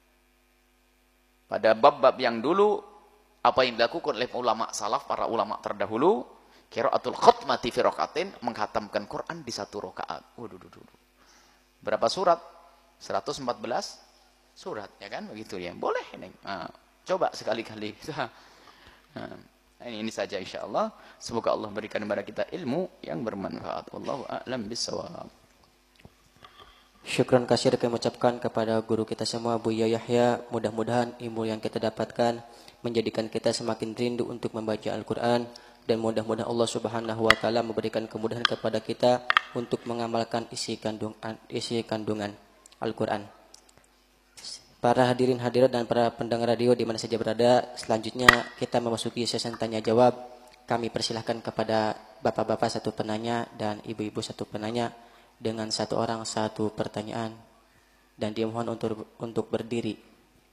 B: pada bab-bab yang dulu apa yang dilakukan oleh ulama salaf, para ulama terdahulu, qiraatul khatmati fi raka'atin, menghatamkan Quran di satu rakaat. Waduh, berapa surat? seratus empat belas surat, ya kan? Begitu ya. Boleh ini. Nah, coba sekali-kali. Nah, ini, ini saja insyaallah. Semoga Allah berikan kepada kita ilmu yang bermanfaat. Wallahu a'lam bissawab.
C: Syukran kasir kami ucapkan kepada guru kita semua, Buya Yahya. Mudah-mudahan ilmu yang kita dapatkan menjadikan kita semakin rindu untuk membaca Al-Quran, dan mudah-mudahan Allah Subhanahu wa taala memberikan kemudahan kepada kita untuk mengamalkan isi kandungan isi kandungan Al-Quran. Para hadirin hadirat dan para pendengar radio di mana saja berada, selanjutnya kita memasuki sesi tanya jawab. Kami persilahkan kepada bapak-bapak satu penanya dan ibu-ibu satu penanya dengan satu orang satu pertanyaan, dan dimohon untuk untuk berdiri.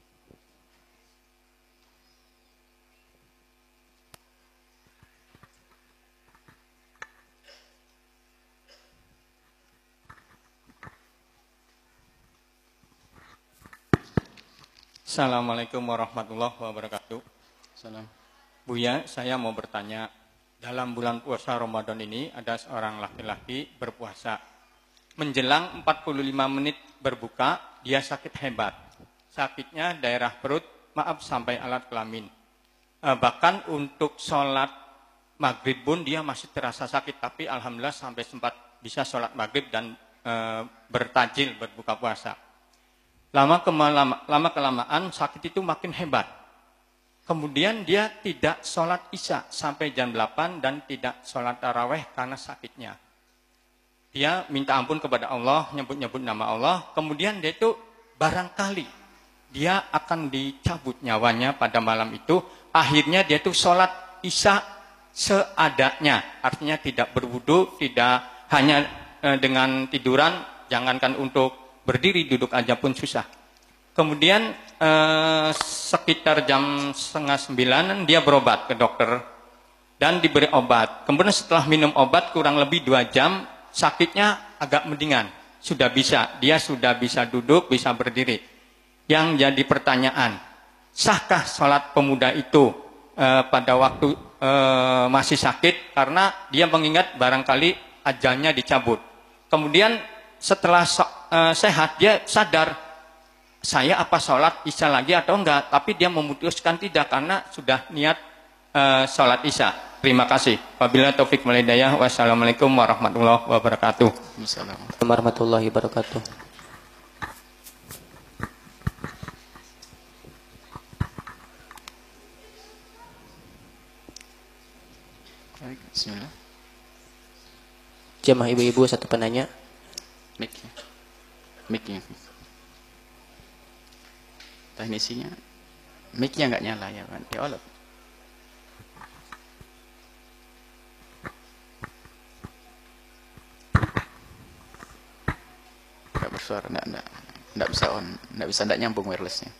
D: Assalamualaikum warahmatullahi wabarakatuh.
B: Salam.
D: Buya, saya mau bertanya, dalam bulan puasa Ramadan ini ada seorang laki-laki berpuasa. Menjelang empat puluh lima menit berbuka, dia sakit hebat. Sakitnya daerah perut, maaf sampai alat kelamin. Eh, bahkan untuk sholat maghrib pun dia masih terasa sakit, tapi alhamdulillah sampai sempat bisa sholat maghrib dan eh, bertajil berbuka puasa. Lama kemalama, lama kelamaan sakit itu makin hebat. Kemudian dia tidak sholat isya sampai jam delapan dan tidak sholat taraweh karena sakitnya. Dia minta ampun kepada Allah, nyebut-nyebut nama Allah. Kemudian dia itu barangkali dia akan dicabut nyawanya pada malam itu. Akhirnya dia itu sholat isya seadanya. Artinya tidak berwudu, tidak hanya eh, dengan tiduran, jangankan untuk berdiri, duduk aja pun susah. Kemudian eh, sekitar jam setengah sembilanan dia berobat ke dokter dan diberi obat. Kemudian setelah minum obat kurang lebih dua jam, sakitnya agak mendingan. Sudah bisa, dia sudah bisa duduk, bisa berdiri. Yang jadi pertanyaan, sahkah sholat pemuda itu eh, pada waktu eh, masih sakit? Karena dia mengingat barangkali ajalnya dicabut. Kemudian setelah so, uh, sehat, dia sadar, saya apa sholat isya lagi atau enggak. Tapi dia memutuskan tidak, karena sudah niat uh, sholat isya. Terima kasih. Wabillahi taufik wal hidayah. Wassalamualaikum warahmatullahi wabarakatuh.
C: Assalamualaikum warahmatullahi wabarakatuh.
B: Bismillah.
C: Jemaah ibu-ibu satu penanya.
B: Mic-nya. Mic-nya. Teknisinya. Mic-nya enggak nyala ya kan? Ya Allah. Enggak bersuara, enggak, enggak. Enggak bisa on, enggak bisa, enggak nyambung wirelessnya.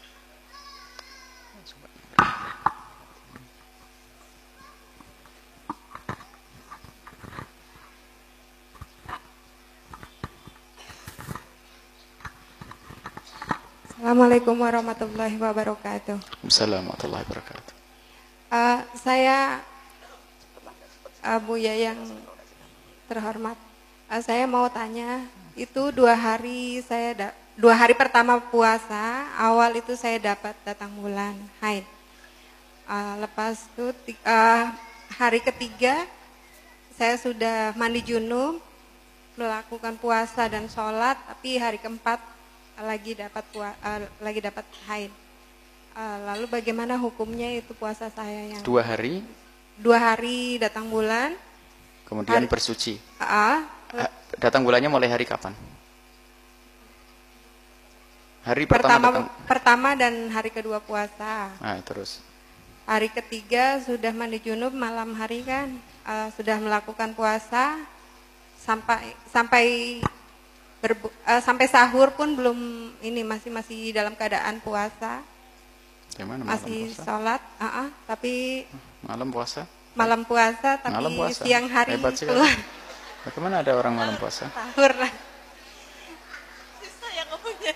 E: Assalamualaikum warahmatullahi wabarakatuh.
B: Assalamualaikum warahmatullahi wabarakatuh.
E: Uh, saya uh, Buya yang terhormat, uh, saya mau tanya, itu dua hari saya da dua hari pertama puasa, awal itu saya dapat datang bulan haid. Uh, lepas itu uh, hari ketiga saya sudah mandi junub, melakukan puasa dan sholat, tapi hari keempat lagi dapat pua, uh, lagi dapat haid. Uh, lalu bagaimana hukumnya itu puasa saya yang
B: Dua hari,
E: dua hari datang bulan,
B: kemudian
E: hari,
B: bersuci.
E: Uh,
B: uh, datang bulannya mulai hari kapan? Hari pertama,
E: pertama,
B: datang.
E: pertama dan hari kedua puasa.
B: Nah, terus.
E: Hari ketiga sudah mandi junub, malam hari kan uh, sudah melakukan puasa sampai sampai berbu uh, sampai sahur pun belum, ini masih masih dalam keadaan puasa.
B: Gimana, malam
E: masih
B: puasa?
E: sholat, uh -uh, tapi
B: malam puasa.
E: Malam puasa, tapi
B: malam puasa.
E: Siang hari
B: Hebat
E: keluar.
B: Bagaimana ada orang malam puasa?
E: Sahur lah. Saya ngomongnya.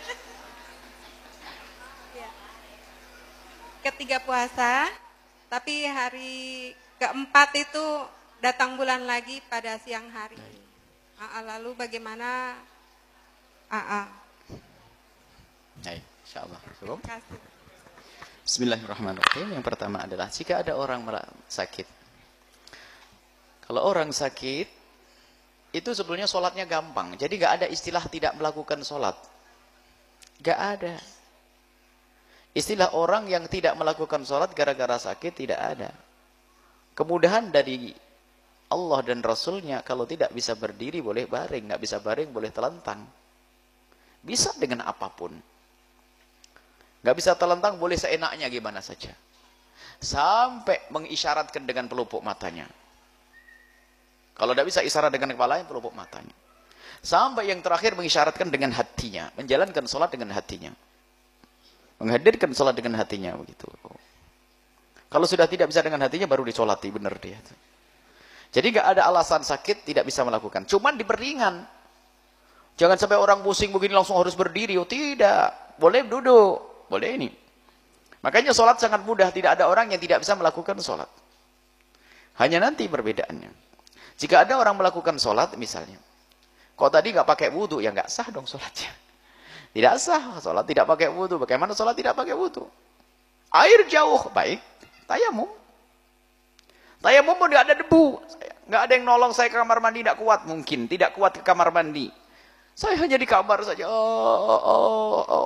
E: Ya. Ketiga puasa, tapi hari keempat itu datang bulan lagi pada siang hari. Uh, lalu bagaimana? Uh, uh.
B: Baik, insyaallah. Cukup.
E: Terima kasih.
B: Bismillahirrahmanirrahim. Yang pertama adalah jika ada orang sakit. Kalau orang sakit, itu sebetulnya sholatnya gampang. Jadi gak ada istilah tidak melakukan sholat. Gak ada. Istilah orang yang tidak melakukan sholat gara-gara sakit tidak ada. Kemudahan dari Allah dan Rasulnya, kalau tidak bisa berdiri boleh baring, gak bisa baring boleh telentang. Bisa dengan apapun. Gak bisa telentang boleh seenaknya gimana saja. Sampai mengisyaratkan dengan pelupuk matanya. Kalau tidak bisa isyarat dengan kepalanya, pelupuk matanya. Sampai yang terakhir mengisyaratkan dengan hatinya. Menjalankan sholat dengan hatinya. Menghadirkan sholat dengan hatinya. Begitu. Kalau sudah tidak bisa dengan hatinya, baru disolati. Benar dia. Jadi gak ada alasan sakit tidak bisa melakukan. Cuman diperingan. Jangan sampai orang pusing begini langsung harus berdiri. Oh tidak. Boleh duduk. Boleh ini. Makanya sholat sangat mudah. Tidak ada orang yang tidak bisa melakukan sholat. Hanya nanti perbedaannya. Jika ada orang melakukan sholat misalnya. Kok tadi nggak pakai wudhu? Ya nggak sah dong sholatnya. Tidak sah. Sholat tidak pakai wudhu. Bagaimana sholat tidak pakai wudhu? Air jauh. Baik. Tayamum. Tayamum pun nggak ada debu. Nggak ada yang nolong saya ke kamar mandi. Tidak kuat. Mungkin. Tidak kuat ke kamar mandi. Saya hanya di kamar saja. Oh, oh, oh.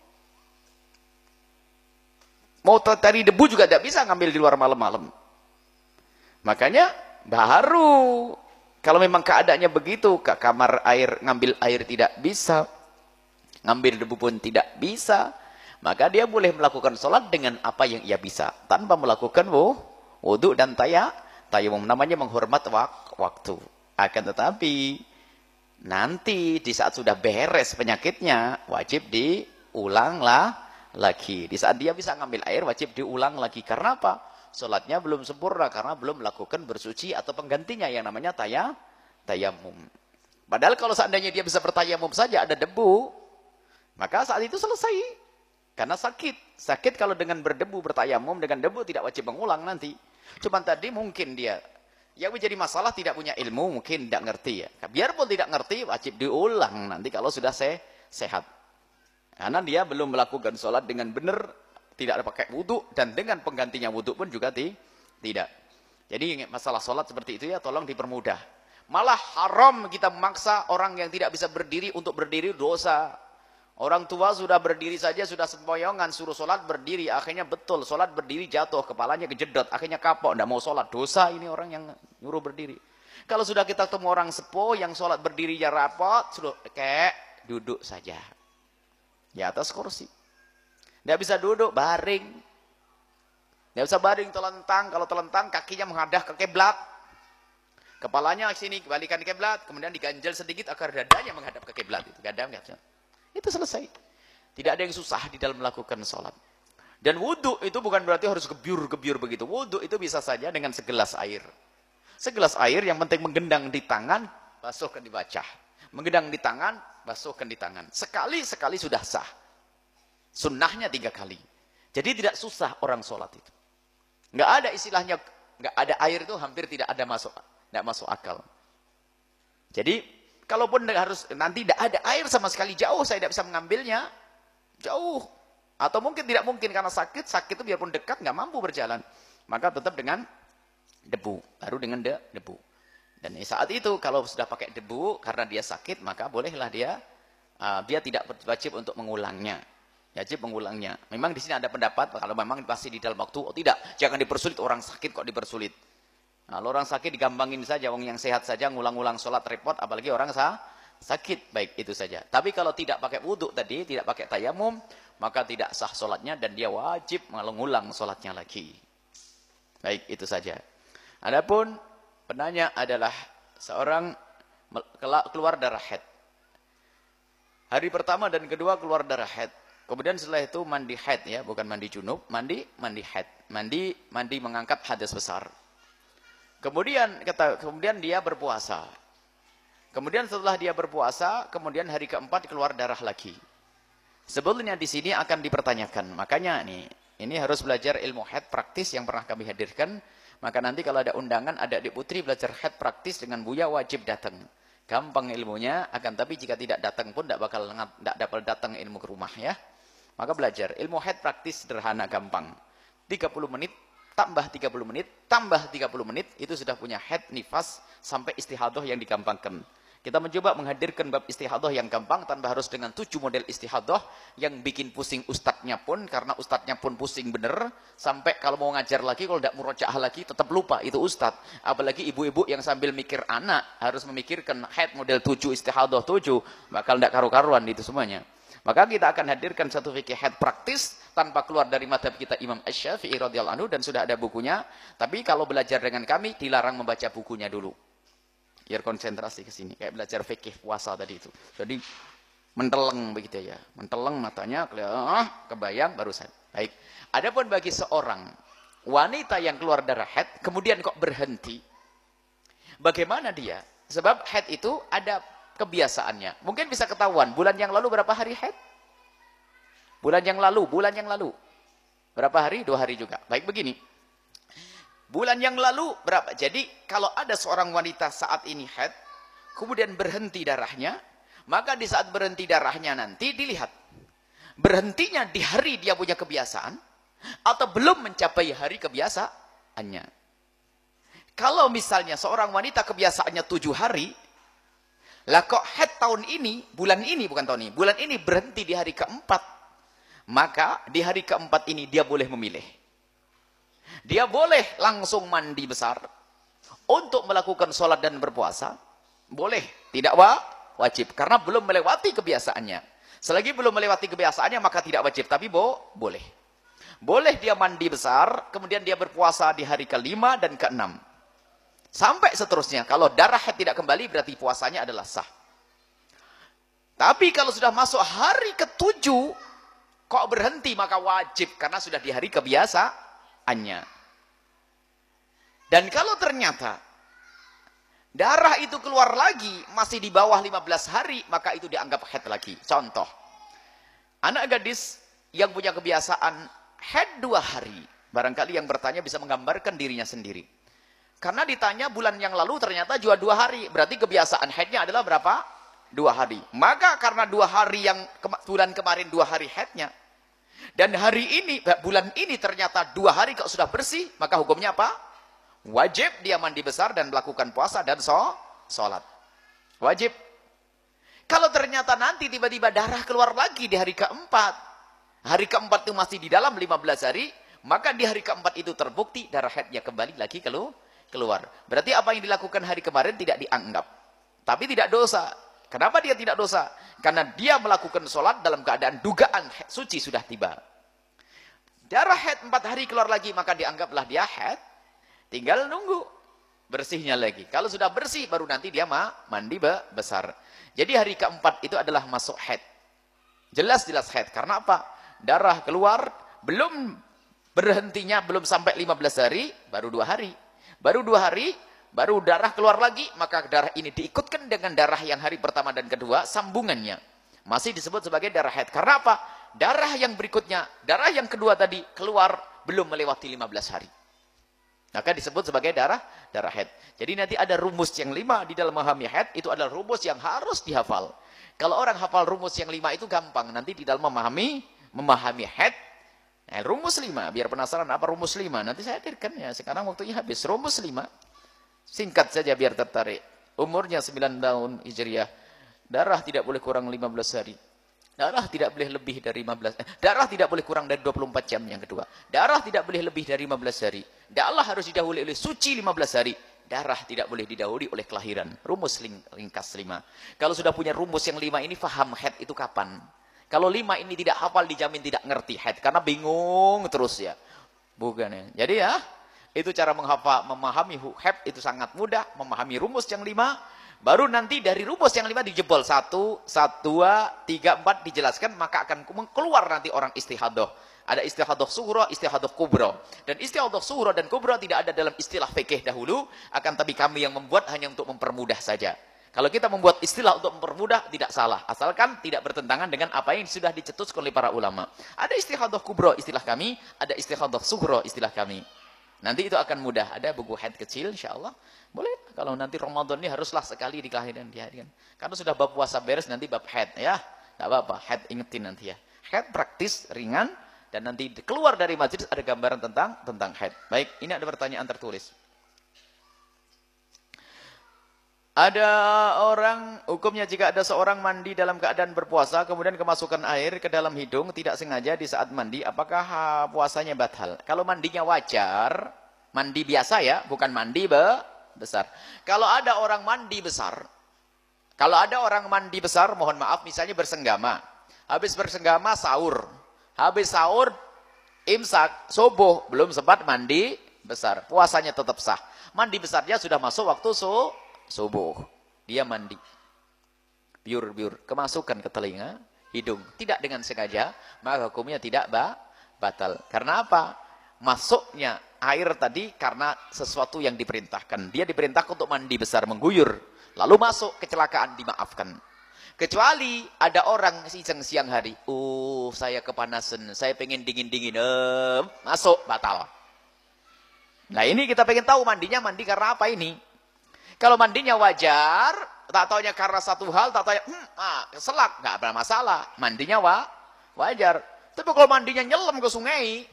B: Mau cari debu juga tidak bisa ngambil di luar malam-malam. Makanya baru kalau memang keadaannya begitu, ke kamar air ngambil air tidak bisa, ngambil debu pun tidak bisa, maka dia boleh melakukan sholat dengan apa yang ia bisa, tanpa melakukan wudhu dan taya, tayamum. Namanya menghormat wak waktu. Akan tetapi nanti di saat sudah beres penyakitnya, wajib diulanglah lagi. Di saat dia bisa ngambil air, wajib diulang lagi. Karena apa? Sholatnya belum sempurna, karena belum melakukan bersuci atau penggantinya yang namanya taya, tayamum. Padahal kalau seandainya dia bisa bertayamum saja, ada debu, maka saat itu selesai. Karena sakit. Sakit kalau dengan berdebu, bertayamum, dengan debu tidak wajib mengulang nanti. Cuman tadi mungkin dia, yang menjadi masalah tidak punya ilmu, mungkin tidak ngerti ya. Biarpun tidak ngerti, wajib diulang nanti kalau sudah se sehat. Karena dia belum melakukan sholat dengan benar, tidak ada pakai wudhu, dan dengan penggantinya wudhu pun juga ti, tidak. Jadi masalah sholat seperti itu ya, tolong dipermudah. Malah haram kita memaksa orang yang tidak bisa berdiri untuk berdiri, dosa. Orang tua sudah berdiri saja, sudah sempoyongan, suruh sholat berdiri, akhirnya betul, sholat berdiri jatuh, kepalanya kejedot, akhirnya kapok, tidak mau sholat. Dosa ini orang yang nyuruh berdiri. Kalau sudah kita ketemu orang sepuh yang sholat berdiri ya rapot, suruh kayak duduk saja. Di atas kursi. Tidak bisa duduk, baring. Tidak bisa baring, telentang. Kalau telentang, kakinya menghadap ke kiblat. Kepalanya ke sini, balikan ke kiblat. Kemudian diganjel sedikit agar dadanya menghadap ke kiblat. Itu gadam, itu selesai. Tidak ada yang susah di dalam melakukan sholat. Dan wudhu itu bukan berarti harus gebyur-gebyur begitu. Wudhu itu bisa saja dengan segelas air. Segelas air yang penting menggendang di tangan, basuhkan di wajah. Menggendang di tangan, basuhkan di tangan. Sekali-sekali sudah sah. Sunnahnya tiga kali. Jadi tidak susah orang sholat itu. Nggak ada istilahnya, nggak ada air itu hampir tidak ada masuk, nggak masuk akal. Jadi, kalaupun harus nanti tidak ada air sama sekali, jauh saya tidak bisa mengambilnya, jauh. Atau mungkin tidak mungkin karena sakit, sakit itu biarpun dekat nggak mampu berjalan. Maka tetap dengan debu, baru dengan de, debu. Dan saat itu kalau sudah pakai debu karena dia sakit, maka bolehlah dia, uh, dia tidak wajib untuk mengulangnya. Wajib mengulangnya. Memang di sini ada pendapat kalau memang pasti di dalam waktu, oh tidak, jangan dipersulit, orang sakit kok dipersulit. Nah, orang sakit digampangin saja, orang yang sehat saja ngulang-ngulang sholat repot, apalagi orang sah, sakit, baik itu saja. Tapi kalau tidak pakai wudhu tadi, tidak pakai tayamum, maka tidak sah sholatnya dan dia wajib mengulang sholatnya lagi. Baik itu saja. Adapun penanya adalah seorang keluar darah haid. Hari pertama dan kedua keluar darah haid. Kemudian setelah itu mandi haid ya, bukan mandi junub, mandi mandi haid. Mandi mandi mengangkat hadas besar. Kemudian kata kemudian dia berpuasa. Kemudian setelah dia berpuasa, kemudian hari keempat keluar darah lagi. Sebetulnya di sini akan dipertanyakan. Makanya nih, ini harus belajar ilmu haid praktis yang pernah kami hadirkan. Maka nanti kalau ada undangan, ada adik putri belajar haid praktis dengan Buya wajib datang. Gampang ilmunya, akan tapi jika tidak datang pun tidak bakal tidak dapat datang ilmu ke rumah ya. Maka belajar ilmu haid praktis sederhana gampang. tiga puluh menit tambah tiga puluh menit tambah tiga puluh menit itu sudah punya haid nifas sampai istihadah yang digampangkan. Kita mencoba menghadirkan bab istihadah yang gampang tanpa harus dengan tujuh model istihadah yang bikin pusing ustadznya pun, karena ustadznya pun pusing bener, sampai kalau mau ngajar lagi, kalau tidak murojaah lagi tetap lupa itu ustadz. Apalagi ibu-ibu yang sambil mikir anak harus memikirkan haid model tujuh, istihadah tujuh, bakal tidak karu-karuan itu semuanya. Maka kita akan hadirkan satu fikih haid praktis tanpa keluar dari madhab kita Imam Asy-Syafi'i radhiyallahu anhu, dan sudah ada bukunya. Tapi kalau belajar dengan kami dilarang membaca bukunya dulu. Biar konsentrasi ke sini, kayak belajar fikih puasa tadi itu. Jadi menteleng begitu ya, menteleng matanya, ah, kebayang barusan. Baik. Adapun bagi seorang wanita yang keluar darah haid kemudian kok berhenti, bagaimana dia? Sebab haid itu ada kebiasaannya. Mungkin bisa ketahuan bulan yang lalu berapa hari haid? Bulan yang lalu, bulan yang lalu berapa hari? Dua hari juga. Baik begini. Bulan yang lalu berapa? Jadi kalau ada seorang wanita saat ini haid, kemudian berhenti darahnya, maka di saat berhenti darahnya nanti dilihat. Berhentinya di hari dia punya kebiasaan, atau belum mencapai hari kebiasaannya. Kalau misalnya seorang wanita kebiasaannya tujuh hari, lah kok haid tahun ini, bulan ini bukan tahun ini, bulan ini berhenti di hari keempat, maka di hari keempat ini dia boleh memilih. Dia boleh langsung mandi besar untuk melakukan sholat dan berpuasa. Boleh, tidak wa, wajib. Karena belum melewati kebiasaannya. Selagi belum melewati kebiasaannya maka tidak wajib. Tapi bo, boleh. Boleh dia mandi besar, kemudian dia berpuasa di hari kelima dan keenam. Sampai seterusnya. Kalau darah haid tidak kembali berarti puasanya adalah sah. Tapi kalau sudah masuk hari ketujuh, kok berhenti maka wajib. Karena sudah di hari kebiasaan. Dan kalau ternyata darah itu keluar lagi masih di bawah lima belas hari, maka itu dianggap haid lagi. Contoh, anak gadis yang punya kebiasaan haid dua hari, barangkali yang bertanya bisa menggambarkan dirinya sendiri. Karena ditanya bulan yang lalu ternyata juga dua hari, berarti kebiasaan haidnya adalah berapa? Dua hari. Maka karena dua hari yang ke bulan kemarin dua hari haidnya, dan hari ini, bulan ini ternyata dua hari kok sudah bersih, maka hukumnya apa? Wajib dia mandi besar dan melakukan puasa dan sholat. Wajib. Kalau ternyata nanti tiba-tiba darah keluar lagi di hari keempat, hari keempat itu masih di dalam lima belas hari, maka di hari keempat itu terbukti darah haidnya kembali lagi keluar. Berarti apa yang dilakukan hari kemarin tidak dianggap. Tapi tidak dosa. Kenapa dia tidak dosa? Karena dia melakukan sholat dalam keadaan dugaan haid suci sudah tiba. Darah haid empat hari keluar lagi, maka dianggaplah dia haid. Tinggal nunggu bersihnya lagi. Kalau sudah bersih, baru nanti dia mandi besar. Jadi hari keempat itu adalah masuk haid. Jelas-jelas haid. Karena apa? Darah keluar, belum berhentinya, belum sampai lima belas hari, baru dua hari. Baru dua hari, baru darah keluar lagi, maka darah ini diikutkan dengan darah yang hari pertama dan kedua, sambungannya. Masih disebut sebagai darah haid. Karena apa? Darah yang berikutnya, darah yang kedua tadi keluar belum melewati lima belas hari. Maka disebut sebagai darah darah haid. Jadi nanti ada rumus yang lima di dalam memahami haid, itu adalah rumus yang harus dihafal. Kalau orang hafal rumus yang lima itu gampang, nanti di dalam memahami memahami haid, eh, rumus lima, biar penasaran apa rumus lima, nanti saya hadirkan ya, sekarang waktunya habis. Rumus lima, singkat saja biar tertarik. Umurnya sembilan tahun Hijriah, darah tidak boleh kurang lima belas hari. Darah tidak boleh lebih dari lima belas. Eh, darah tidak boleh kurang dari dua puluh empat jam yang kedua. Darah tidak boleh lebih dari lima belas hari. Darah harus didahului oleh suci lima belas hari. Darah tidak boleh didahului oleh kelahiran. Rumus ringkas lima. Kalau sudah punya rumus yang lima ini, faham haid itu kapan. Kalau lima ini tidak hafal, dijamin tidak ngerti haid. Karena bingung terus ya. Bukan ya. Jadi ya, itu cara menghafal, memahami haid itu sangat mudah. Memahami rumus yang lima. Baru nanti dari rumus yang lima dijebol. Satu, satu, dua, tiga, empat dijelaskan. Maka akan keluar nanti orang istihadah. Ada istihadah sughra, istihadah kubra. Dan istihadah sughra dan kubra tidak ada dalam istilah fikih dahulu. Akan tapi kami yang membuat hanya untuk mempermudah saja. Kalau kita membuat istilah untuk mempermudah, tidak salah. Asalkan tidak bertentangan dengan apa yang sudah dicetuskan oleh para ulama. Ada istihadah kubra istilah kami. Ada istihadah sughra istilah kami. Nanti itu akan mudah. Ada buku haid kecil insyaAllah. Boleh. Kalau nanti Ramadan ini haruslah sekali di kelahiran dihadirkan. Karena sudah bab puasa beres, nanti bab haid. Ya, tidak apa-apa. Haid ingetin nanti ya. Haid praktis, ringan. Dan nanti keluar dari majelis ada gambaran tentang tentang haid. Baik, ini ada pertanyaan tertulis. Ada orang, hukumnya jika ada seorang mandi dalam keadaan berpuasa, kemudian kemasukan air ke dalam hidung, tidak sengaja di saat mandi, apakah puasanya batal? Kalau mandinya wajar, mandi biasa ya, bukan mandi be besar. Kalau ada orang mandi besar, kalau ada orang mandi besar, mohon maaf, misalnya bersenggama. Habis bersenggama, sahur. Habis sahur, imsak, subuh, belum sempat mandi besar. Puasanya tetap sah. Mandi besarnya sudah masuk waktu su subuh. Dia mandi. Biur-biur. Kemasukan ke telinga, hidung. Tidak dengan sengaja, maka hukumnya tidak ba batal. Karena apa? Masuknya air tadi karena sesuatu yang diperintahkan. Dia diperintahkan untuk mandi besar, mengguyur. Lalu masuk, kecelakaan, dimaafkan. Kecuali ada orang iseng siang hari. Uh, saya kepanasan, saya pengen dingin-dingin. Eh, masuk, batal. Nah ini kita pengen tahu mandinya mandi karena apa ini. Kalau mandinya wajar, tak taunya karena satu hal, tak taunya, hmm, ah, selak, nggak ada masalah. Mandinya wa, wajar. Tapi kalau mandinya nyelam ke sungai,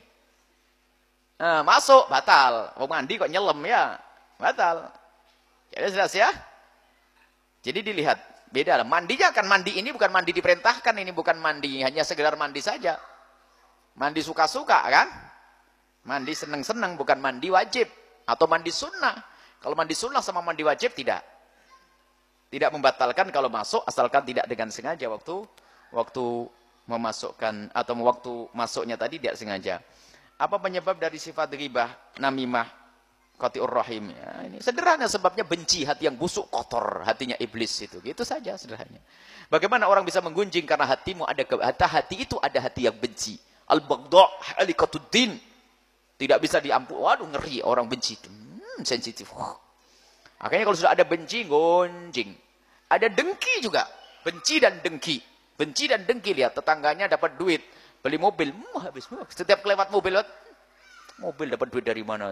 B: nah, masuk, batal. Mau mandi kok nyelam ya, batal. Jadi jelas ya. Jadi dilihat, beda. Mandinya kan mandi ini bukan mandi diperintahkan, ini bukan mandi hanya sekedar mandi saja. Mandi suka-suka kan? Mandi seneng-seneng, bukan mandi wajib atau mandi sunnah. Kalau mandi sunnah sama mandi wajib tidak. Tidak membatalkan kalau masuk asalkan tidak dengan sengaja waktu waktu memasukkan atau waktu masuknya tadi tidak sengaja. Apa penyebab dari sifat ghibah, namimah, qati'ur rahim? Ya, ini sederhana sebabnya benci, hati yang busuk, kotor, hatinya iblis itu. Gitu saja sederhananya. Bagaimana orang bisa menggunjing karena hatimu ada hati itu ada hati yang benci. Al-baghdha' halikatuddin. Tidak bisa diampuni. Waduh ngeri orang benci itu. Sensitif. Akhirnya kalau sudah ada benci, gonjing. Ada dengki juga. Benci dan dengki. Benci dan dengki, lihat tetangganya dapat duit. Beli mobil. Hmm, habis. Setiap kelewat mobil. Mobil dapat duit dari mana?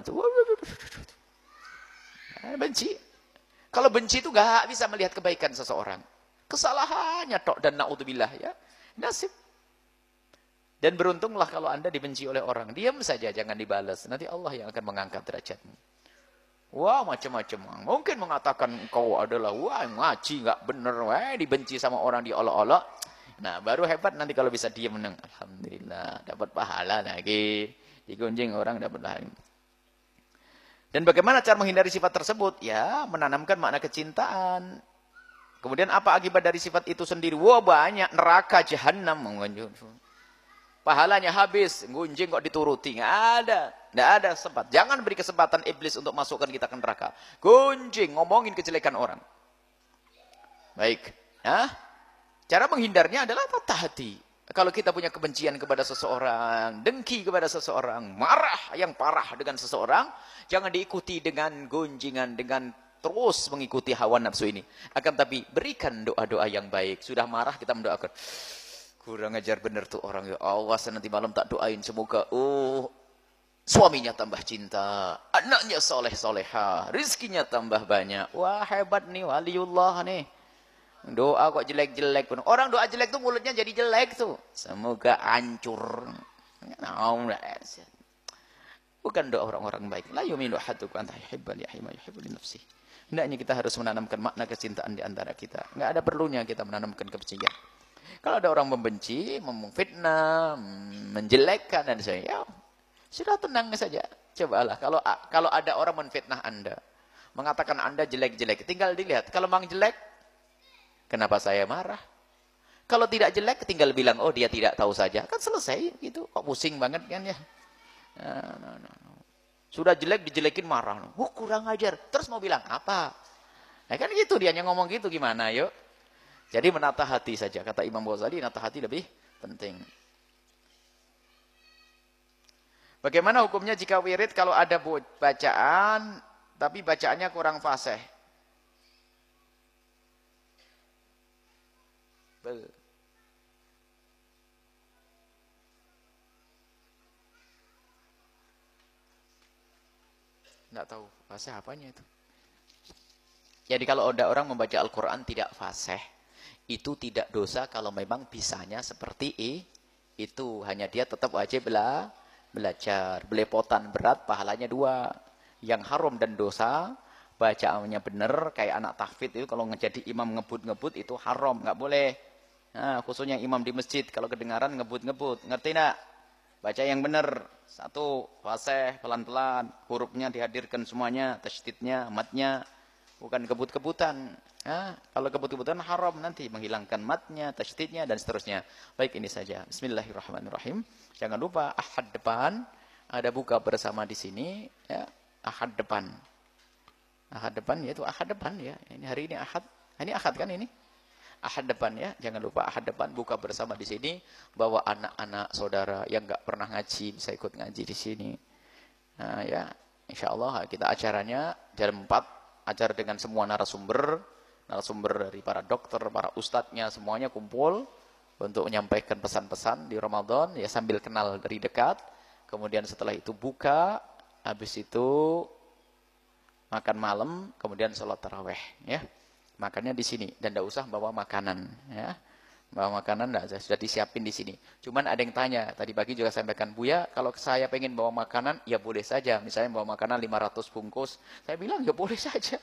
B: Benci. Kalau benci itu gak bisa melihat kebaikan seseorang. Kesalahannya tok dan na'udzubillah ya. Nasib. Dan beruntunglah kalau Anda dibenci oleh orang. Diam saja, jangan dibalas. Nanti Allah yang akan mengangkat derajatmu. Wah macam-macam. Mungkin mengatakan engkau adalah wah ngaji nggak bener, wah dibenci sama orang diolok-olok. Nah baru hebat nanti kalau bisa dia menang. Alhamdulillah dapat pahala lagi. Digunjing orang dapat pahala. Dan bagaimana cara menghindari sifat tersebut? Ya menanamkan makna kecintaan. Kemudian apa akibat dari sifat itu sendiri? Wah banyak, neraka jahanam. Pahalanya habis, gunjing kok dituruti, nggak ada. Nggak ada sempat. Jangan beri kesempatan iblis untuk masukkan kita ke neraka. Gunjing, ngomongin kejelekan orang. Baik. Ya. Cara menghindarnya adalah tata hati. Kalau kita punya kebencian kepada seseorang, dengki kepada seseorang, marah yang parah dengan seseorang, jangan diikuti dengan gunjingan, dengan terus mengikuti hawa nafsu ini. Akan tapi berikan doa-doa yang baik. Sudah marah kita mendoakan. Kurang ajar bener tuh orang ya. Awas nanti malam tak doain semoga oh suaminya tambah cinta, anaknya soleh soleha, rizkinya tambah banyak. Wah hebat nih waliullah nih. Doa kok jelek-jelek pun. Orang doa jelek tuh mulutnya jadi jelek tuh. Semoga hancur. Bukan doa orang-orang baik. La yuminu ahadukum an yuhibba li akhihi ma yuhibbu li nafsihi. Hendaknya kita harus menanamkan makna kecintaan di antara kita. Enggak ada perlunya kita menanamkan kebencian. Kalau ada orang membenci, memfitnah, menjelekkan dan sebagainya, sudah tenang saja. Cobalah kalau kalau ada orang menfitnah Anda, mengatakan Anda jelek-jelek, tinggal dilihat. Kalau memang jelek, kenapa saya marah? Kalau tidak jelek, tinggal bilang, oh dia tidak tahu saja. Kan selesai gitu. Kok pusing banget kan ya? Nah, nah, nah. Sudah jelek dijelekin marah. Oh kurang ajar. Terus mau bilang apa? Nah kan gitu dia ngomong gitu gimana yuk. Jadi menata hati saja. Kata Imam Ghazali, menata hati lebih penting. Bagaimana hukumnya jika wirid kalau ada bacaan tapi bacaannya kurang fasih? Bel. Nggak tahu fasih apanya itu. Jadi kalau ada orang membaca Al-Quran tidak fasih, itu tidak dosa kalau memang bisanya seperti itu. Hanya dia tetap wajib bela, belajar. Belepotan berat, pahalanya dua. Yang haram dan dosa, bacaannya benar, kayak anak tahfidz itu kalau menjadi imam ngebut-ngebut itu haram, nggak boleh. Nah, khususnya imam di masjid, kalau kedengaran ngebut-ngebut, ngerti nggak? Baca yang benar. Satu, fasih, pelan-pelan, hurufnya dihadirkan semuanya, tasydidnya, matnya, bukan kebut-kebutan. Nah, kalau kebut-kebutan haram nanti menghilangkan matnya, tasydidnya dan seterusnya. Baik ini saja. Bismillahirrahmanirrahim. Jangan lupa Ahad depan ada buka bersama di sini ya. Ahad depan. Ahad depan yaitu Ahad depan ya. Ini hari ini Ahad. Ini Ahad kan ini? Ahad depan ya, jangan lupa Ahad depan buka bersama di sini, bawa anak-anak saudara yang nggak pernah ngaji bisa ikut ngaji di sini. Nah ya, insya Allah kita acaranya jam empat, acara dengan semua narasumber, narasumber dari para dokter, para ustadznya semuanya kumpul untuk menyampaikan pesan-pesan di Ramadan ya sambil kenal dari dekat. Kemudian setelah itu buka, habis itu makan malam, kemudian sholat taraweh ya. Makannya di sini dan tidak usah bawa makanan ya. Bawa makanan enggak, sudah disiapin di sini. Cuman ada yang tanya, tadi pagi juga saya sampaikan, Buya, kalau saya pengen bawa makanan, ya boleh saja. Misalnya bawa makanan lima ratus bungkus. Saya bilang, ya boleh saja.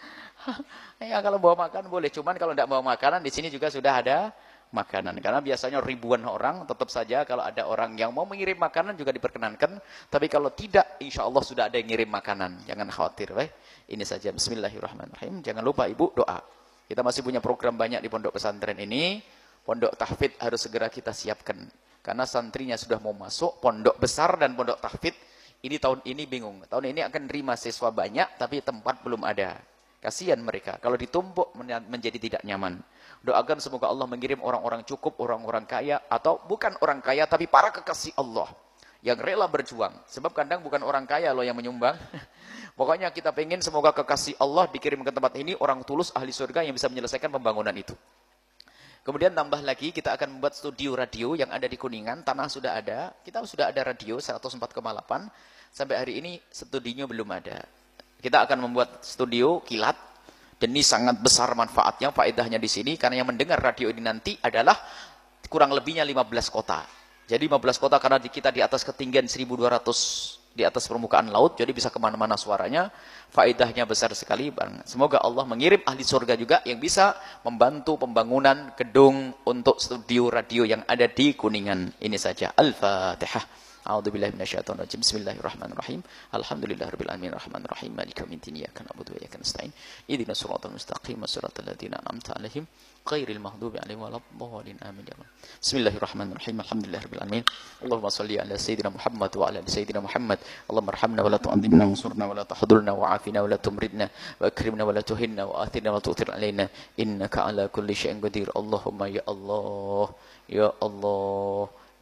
B: Ya kalau bawa makanan boleh, cuman kalau tidak bawa makanan di sini juga sudah ada makanan. Karena biasanya ribuan orang, tetap saja kalau ada orang yang mau mengirim makanan juga diperkenankan. Tapi kalau tidak, insya Allah sudah ada yang ngirim makanan. Jangan khawatir. Baik. Ini saja. Bismillahirrahmanirrahim. Jangan lupa Ibu doa. Kita masih punya program banyak di pondok pesantren ini. Pondok tahfidz harus segera kita siapkan. Karena santrinya sudah mau masuk. Pondok besar dan pondok tahfidz ini tahun ini bingung. Tahun ini akan nerima siswa banyak tapi tempat belum ada. Kasihan mereka. Kalau ditumpuk menjadi tidak nyaman. Doakan semoga Allah mengirim orang-orang cukup, orang-orang kaya. Atau bukan orang kaya tapi para kekasih Allah. Yang rela berjuang. Sebab kadang bukan orang kaya loh yang menyumbang. Pokoknya kita pengen semoga kekasih Allah dikirim ke tempat ini orang tulus ahli surga yang bisa menyelesaikan pembangunan itu. Kemudian tambah lagi kita akan membuat studio radio yang ada di Kuningan, tanah sudah ada. Kita sudah ada radio seratus empat koma delapan. Sampai hari ini studionya belum ada. Kita akan membuat studio kilat dan ini sangat besar manfaatnya, faedahnya di sini karena yang mendengar radio ini nanti adalah kurang lebihnya lima belas kota. Jadi lima belas kota karena kita di atas ketinggian seribu dua ratus di atas permukaan laut, jadi bisa kemana-mana suaranya, faedahnya besar sekali. Semoga Allah mengirim ahli surga juga yang bisa membantu pembangunan gedung untuk studio radio yang ada di Kuningan. Ini saja. Al-Fatihah. A'udzubillahi minasyaitonir rajim. Bismillahirrahmanirrahim. Alhamdulillahirabbil alamin arrahmanir rahim maliki yaumiddin iyyaka na'budu wa iyyaka nasta'in. Ihdinas siratal mustaqim siratal ladzina an'amta 'alaihim ghairil maghdubi 'alaihim waladdallin. Amin ya rabbal. Bismillahirrahmanirrahim. Alhamdulillahirabbil alamin. Allahumma shalli ala sayyidina Muhammad wa ala ali sayyidina Muhammad. Allahumma arhamna wa la tu'adzibna wansurna wa la tahdhurna wa 'afina wa la tumridna wa akrimna wa la tuhinna wa athina wa tu'thir alaina innaka ala kulli syai'in qadir. Allahumma ya Allah, ya Allah,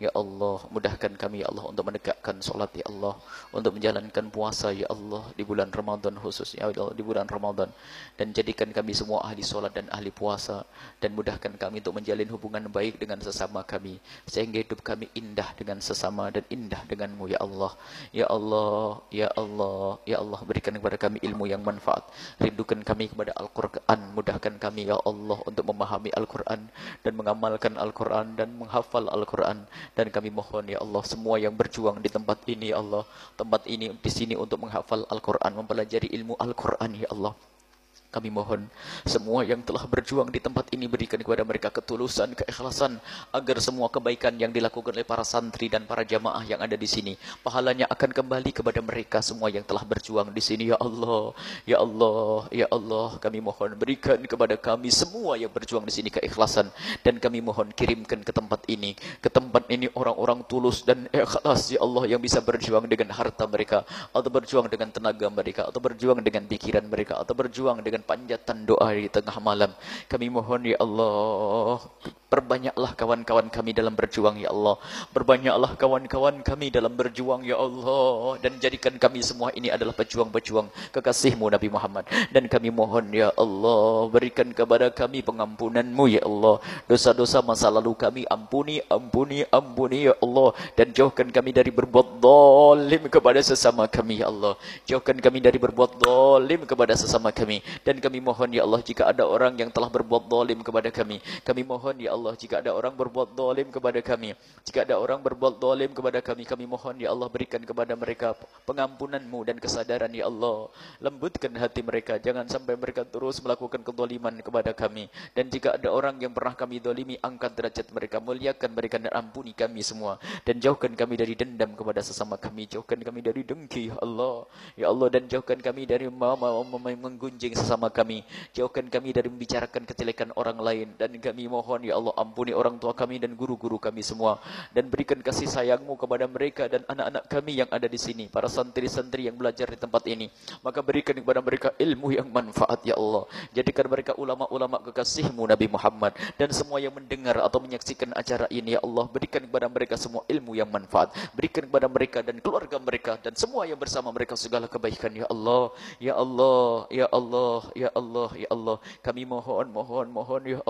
B: Ya Allah, mudahkan kami ya Allah untuk menegakkan solat ya Allah, untuk menjalankan puasa ya Allah di bulan Ramadan khususnya ya Allah di bulan Ramadan, dan jadikan kami semua ahli solat dan ahli puasa, dan mudahkan kami untuk menjalin hubungan baik dengan sesama kami sehingga hidup kami indah dengan sesama dan indah denganmu ya Allah. Ya Allah, ya Allah, ya Allah, berikan kepada kami ilmu yang manfaat, rindukan kami kepada Al-Quran, mudahkan kami ya Allah untuk memahami Al-Quran dan mengamalkan Al-Quran dan menghafal Al-Quran. Dan kami mohon ya Allah, semua yang berjuang di tempat ini ya Allah, tempat ini di sini untuk menghafal Al-Quran, mempelajari ilmu Al-Quran ya Allah, kami mohon semua yang telah berjuang di tempat ini berikan kepada mereka ketulusan, keikhlasan, agar semua kebaikan yang dilakukan oleh para santri dan para jamaah yang ada di sini, pahalanya akan kembali kepada mereka semua yang telah berjuang di sini ya Allah. Ya Allah, ya Allah, kami mohon berikan kepada kami semua yang berjuang di sini keikhlasan, dan kami mohon kirimkan ke tempat ini, ke tempat ini orang-orang tulus dan ikhlas ya Allah, yang bisa berjuang dengan harta mereka, atau berjuang dengan tenaga mereka, atau berjuang dengan pikiran mereka, atau berjuang dengan panjatan doa di tengah malam. Kami mohon ya Allah, perbanyaklah kawan-kawan kami dalam berjuang ya Allah, perbanyaklah kawan-kawan kami dalam berjuang ya Allah, dan jadikan kami semua ini adalah pejuang-pejuang kekasihmu Nabi Muhammad. Dan kami mohon ya Allah, berikan kepada kami pengampunanmu ya Allah, dosa-dosa masa lalu kami ampuni, ampuni, ampuni ya Allah, dan jauhkan kami dari berbuat zalim kepada sesama kami ya Allah, jauhkan kami dari berbuat zalim kepada sesama kami. Dan kami mohon ya Allah, jika ada orang yang telah berbuat zalim kepada kami, kami mohon ya Allah, jika ada orang berbuat zalim kepada kami, jika ada orang berbuat zalim kepada kami, kami mohon ya Allah, berikan kepada mereka pengampunanmu dan kesadaran ya Allah, lembutkan hati mereka, jangan sampai mereka terus melakukan kezaliman kepada kami. Dan jika ada orang yang pernah kami zalimi, angkat derajat mereka, muliakan mereka dan ampuni kami semua, dan jauhkan kami dari dendam kepada sesama kami, jauhkan kami dari dengki ya Allah, ya Allah, dan jauhkan kami dari menggunjing sesama kami, jauhkan kami dari membicarakan kejelekan orang lain. Dan kami mohon ya Allah, ampuni orang tua kami dan guru-guru kami semua, dan berikan kasih sayangmu kepada mereka dan anak-anak kami yang ada di sini, para santri-santri yang belajar di tempat ini. Maka berikan kepada mereka ilmu yang manfaat ya Allah, jadikan mereka ulama-ulama kekasihmu Nabi Muhammad, dan semua yang mendengar atau menyaksikan acara ini ya Allah, berikan kepada mereka semua ilmu yang manfaat, berikan kepada mereka dan keluarga mereka dan semua yang bersama mereka segala kebaikan ya Allah. Ya Allah, ya Allah, ya Allah, ya Allah, kami mohon, mohon, mohon ya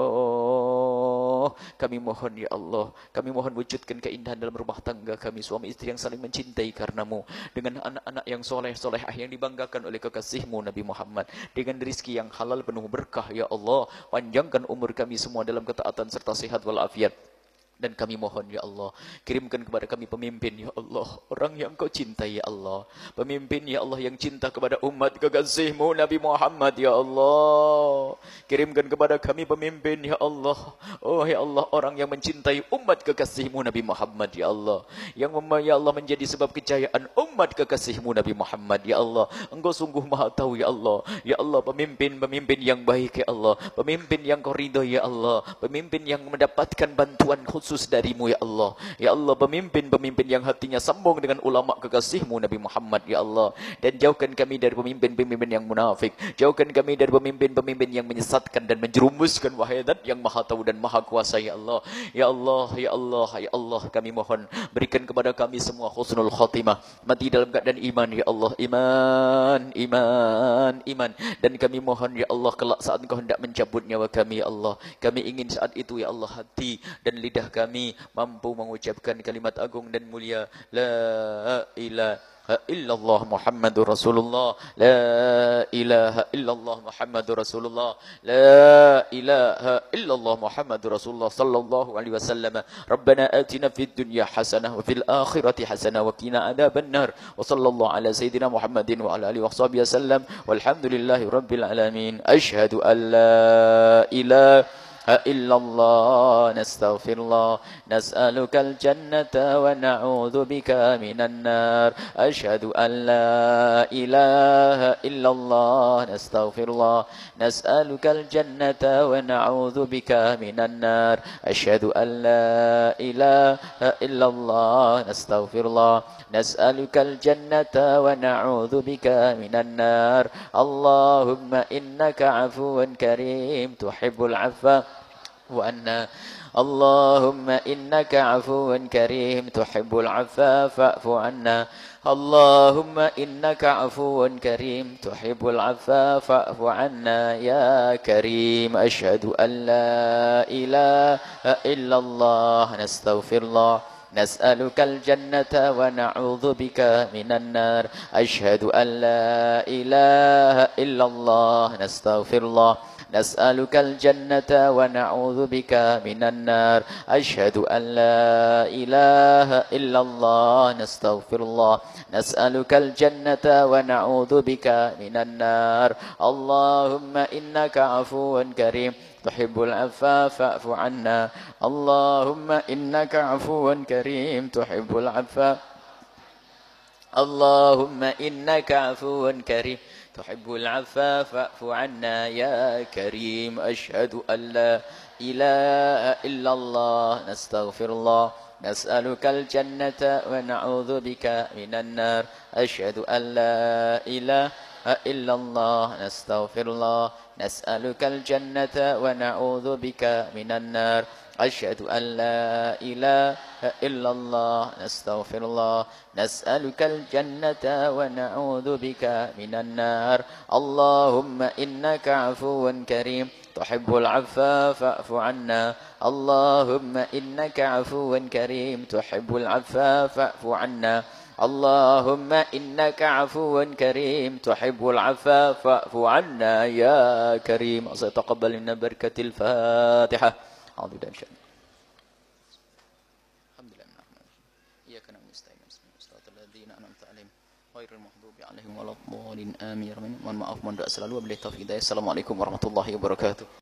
B: Allah, kami mohon ya Allah, kami mohon wujudkan keindahan dalam rumah tangga kami, suami istri yang saling mencintai karenamu, dengan anak-anak yang soleh, solehah yang dibanggakan oleh kekasihmu Nabi Muhammad, dengan rizki yang halal penuh berkah ya Allah, panjangkan umur kami semua dalam ketaatan serta sehat walafiat. Dan kami mohon ya Allah, kirimkan kepada kami pemimpin ya Allah, orang yang kau cintai ya Allah, pemimpin ya Allah yang cinta kepada umat kekasihmu Nabi Muhammad ya Allah, kirimkan kepada kami pemimpin ya Allah, oh ya Allah, orang yang mencintai umat kekasihmu Nabi Muhammad ya Allah, yang ya Allah menjadi sebab kejayaan umat kekasihmu Nabi Muhammad ya Allah. Engkau sungguh maha tahu ya Allah, ya Allah, pemimpin-pemimpin yang baik ya Allah, pemimpin yang kau ridho ya Allah, pemimpin yang mendapatkan bantuan khusus darimu ya Allah, ya Allah, pemimpin-pemimpin yang hatinya sambung dengan ulama kekasihmu Nabi Muhammad ya Allah. Dan jauhkan kami dari pemimpin-pemimpin yang munafik, jauhkan kami dari pemimpin-pemimpin yang menyesatkan dan menjerumuskan, wahai Zat yang maha tahu dan maha kuasa ya Allah. Ya Allah, ya Allah, ya Allah, kami mohon berikan kepada kami semua husnul khatimah, mati dalam keadaan iman ya Allah, iman, iman, iman. Dan kami mohon ya Allah, kelak saat Engkau hendak mencabut nyawa kami ya Allah, kami ingin saat itu ya Allah, hati dan lidah kami kami mampu mengucapkan kalimat agung dan mulia la ilaha illallah Muhammadur Rasulullah, la ilaha illallah Muhammadur Rasulullah, la ilaha illallah Muhammadur Rasulullah sallallahu alaihi wasallam. Rabbana atina fid dunya hasanah wa fil akhirati hasanah wa qina adzaban nar. Wa sallallahu ala sayidina Muhammadin wa ala alihi washabihi wasallam. Walhamdulillahi rabbil alamin. Asyhadu an la ilaha إلا الله نستغفر الله نسألك الجنة ونعوذ بك من النار أشهد أن لا إله إلا الله نستغفر الله نسألك الجنة ونعوذ بك من النار أشهد أن لا إله إلا الله نستغفر الله نسألك الجنة ونعوذ بك من النار اللهم إنك عفو كريم تحب العفو فاعف عنا اللهم إنك عفو كريم تحب العفو فاعف عنا اللهم إنك عفو كريم تحب العفو فاعف عنا يا كريم أشهد أن لا إله إلا الله نستغفر الله نسألك الجنة ونعوذ بك من النار أشهد أن لا إله إلا الله نستغفر الله نسألك الجنة ونعوذ بك من النار أشهد أن لا إله إلا الله نستغفر الله نسألك الجنة ونعوذ بك من النار اللهم إنك عفو كريم تحب العفو فاعف عنا اللهم إنك عفو كريم تحب العفو اللهم إنك عفو كريم تحب العفو فاعف عنا يا كريم أشهد أن لا إله إلا الله نستغفر الله نسألك الجنة ونعوذ بك من النار أشهد أن لا إله إلا الله نستغفر الله نسألك الجنة ونعوذ بك من النار أشهد أن لا إله إلا الله نستغفر الله نسألك الجنة ونعوذ بك من النار اللهم إنك عفو كريم تحب العفو فاعف عنا اللهم إنك عفو كريم تحب العفو فاعف عنا اللهم إنك عفو كريم تحب العفو فاعف عنا يا كريم تقبل لنا بركة الفاتحة أعوذ بالله من الشيطان الحمد لله إياك نعبد ونستعين اهدنا الصراط الذين أنعمت عليهم غير المغضوب عليهم ولا الضالين آمين. Mohon maaf, mohon doa selalu. Wabillahi taufiq hidayah. Assalamualaikum warahmatullahi wabarakatuh.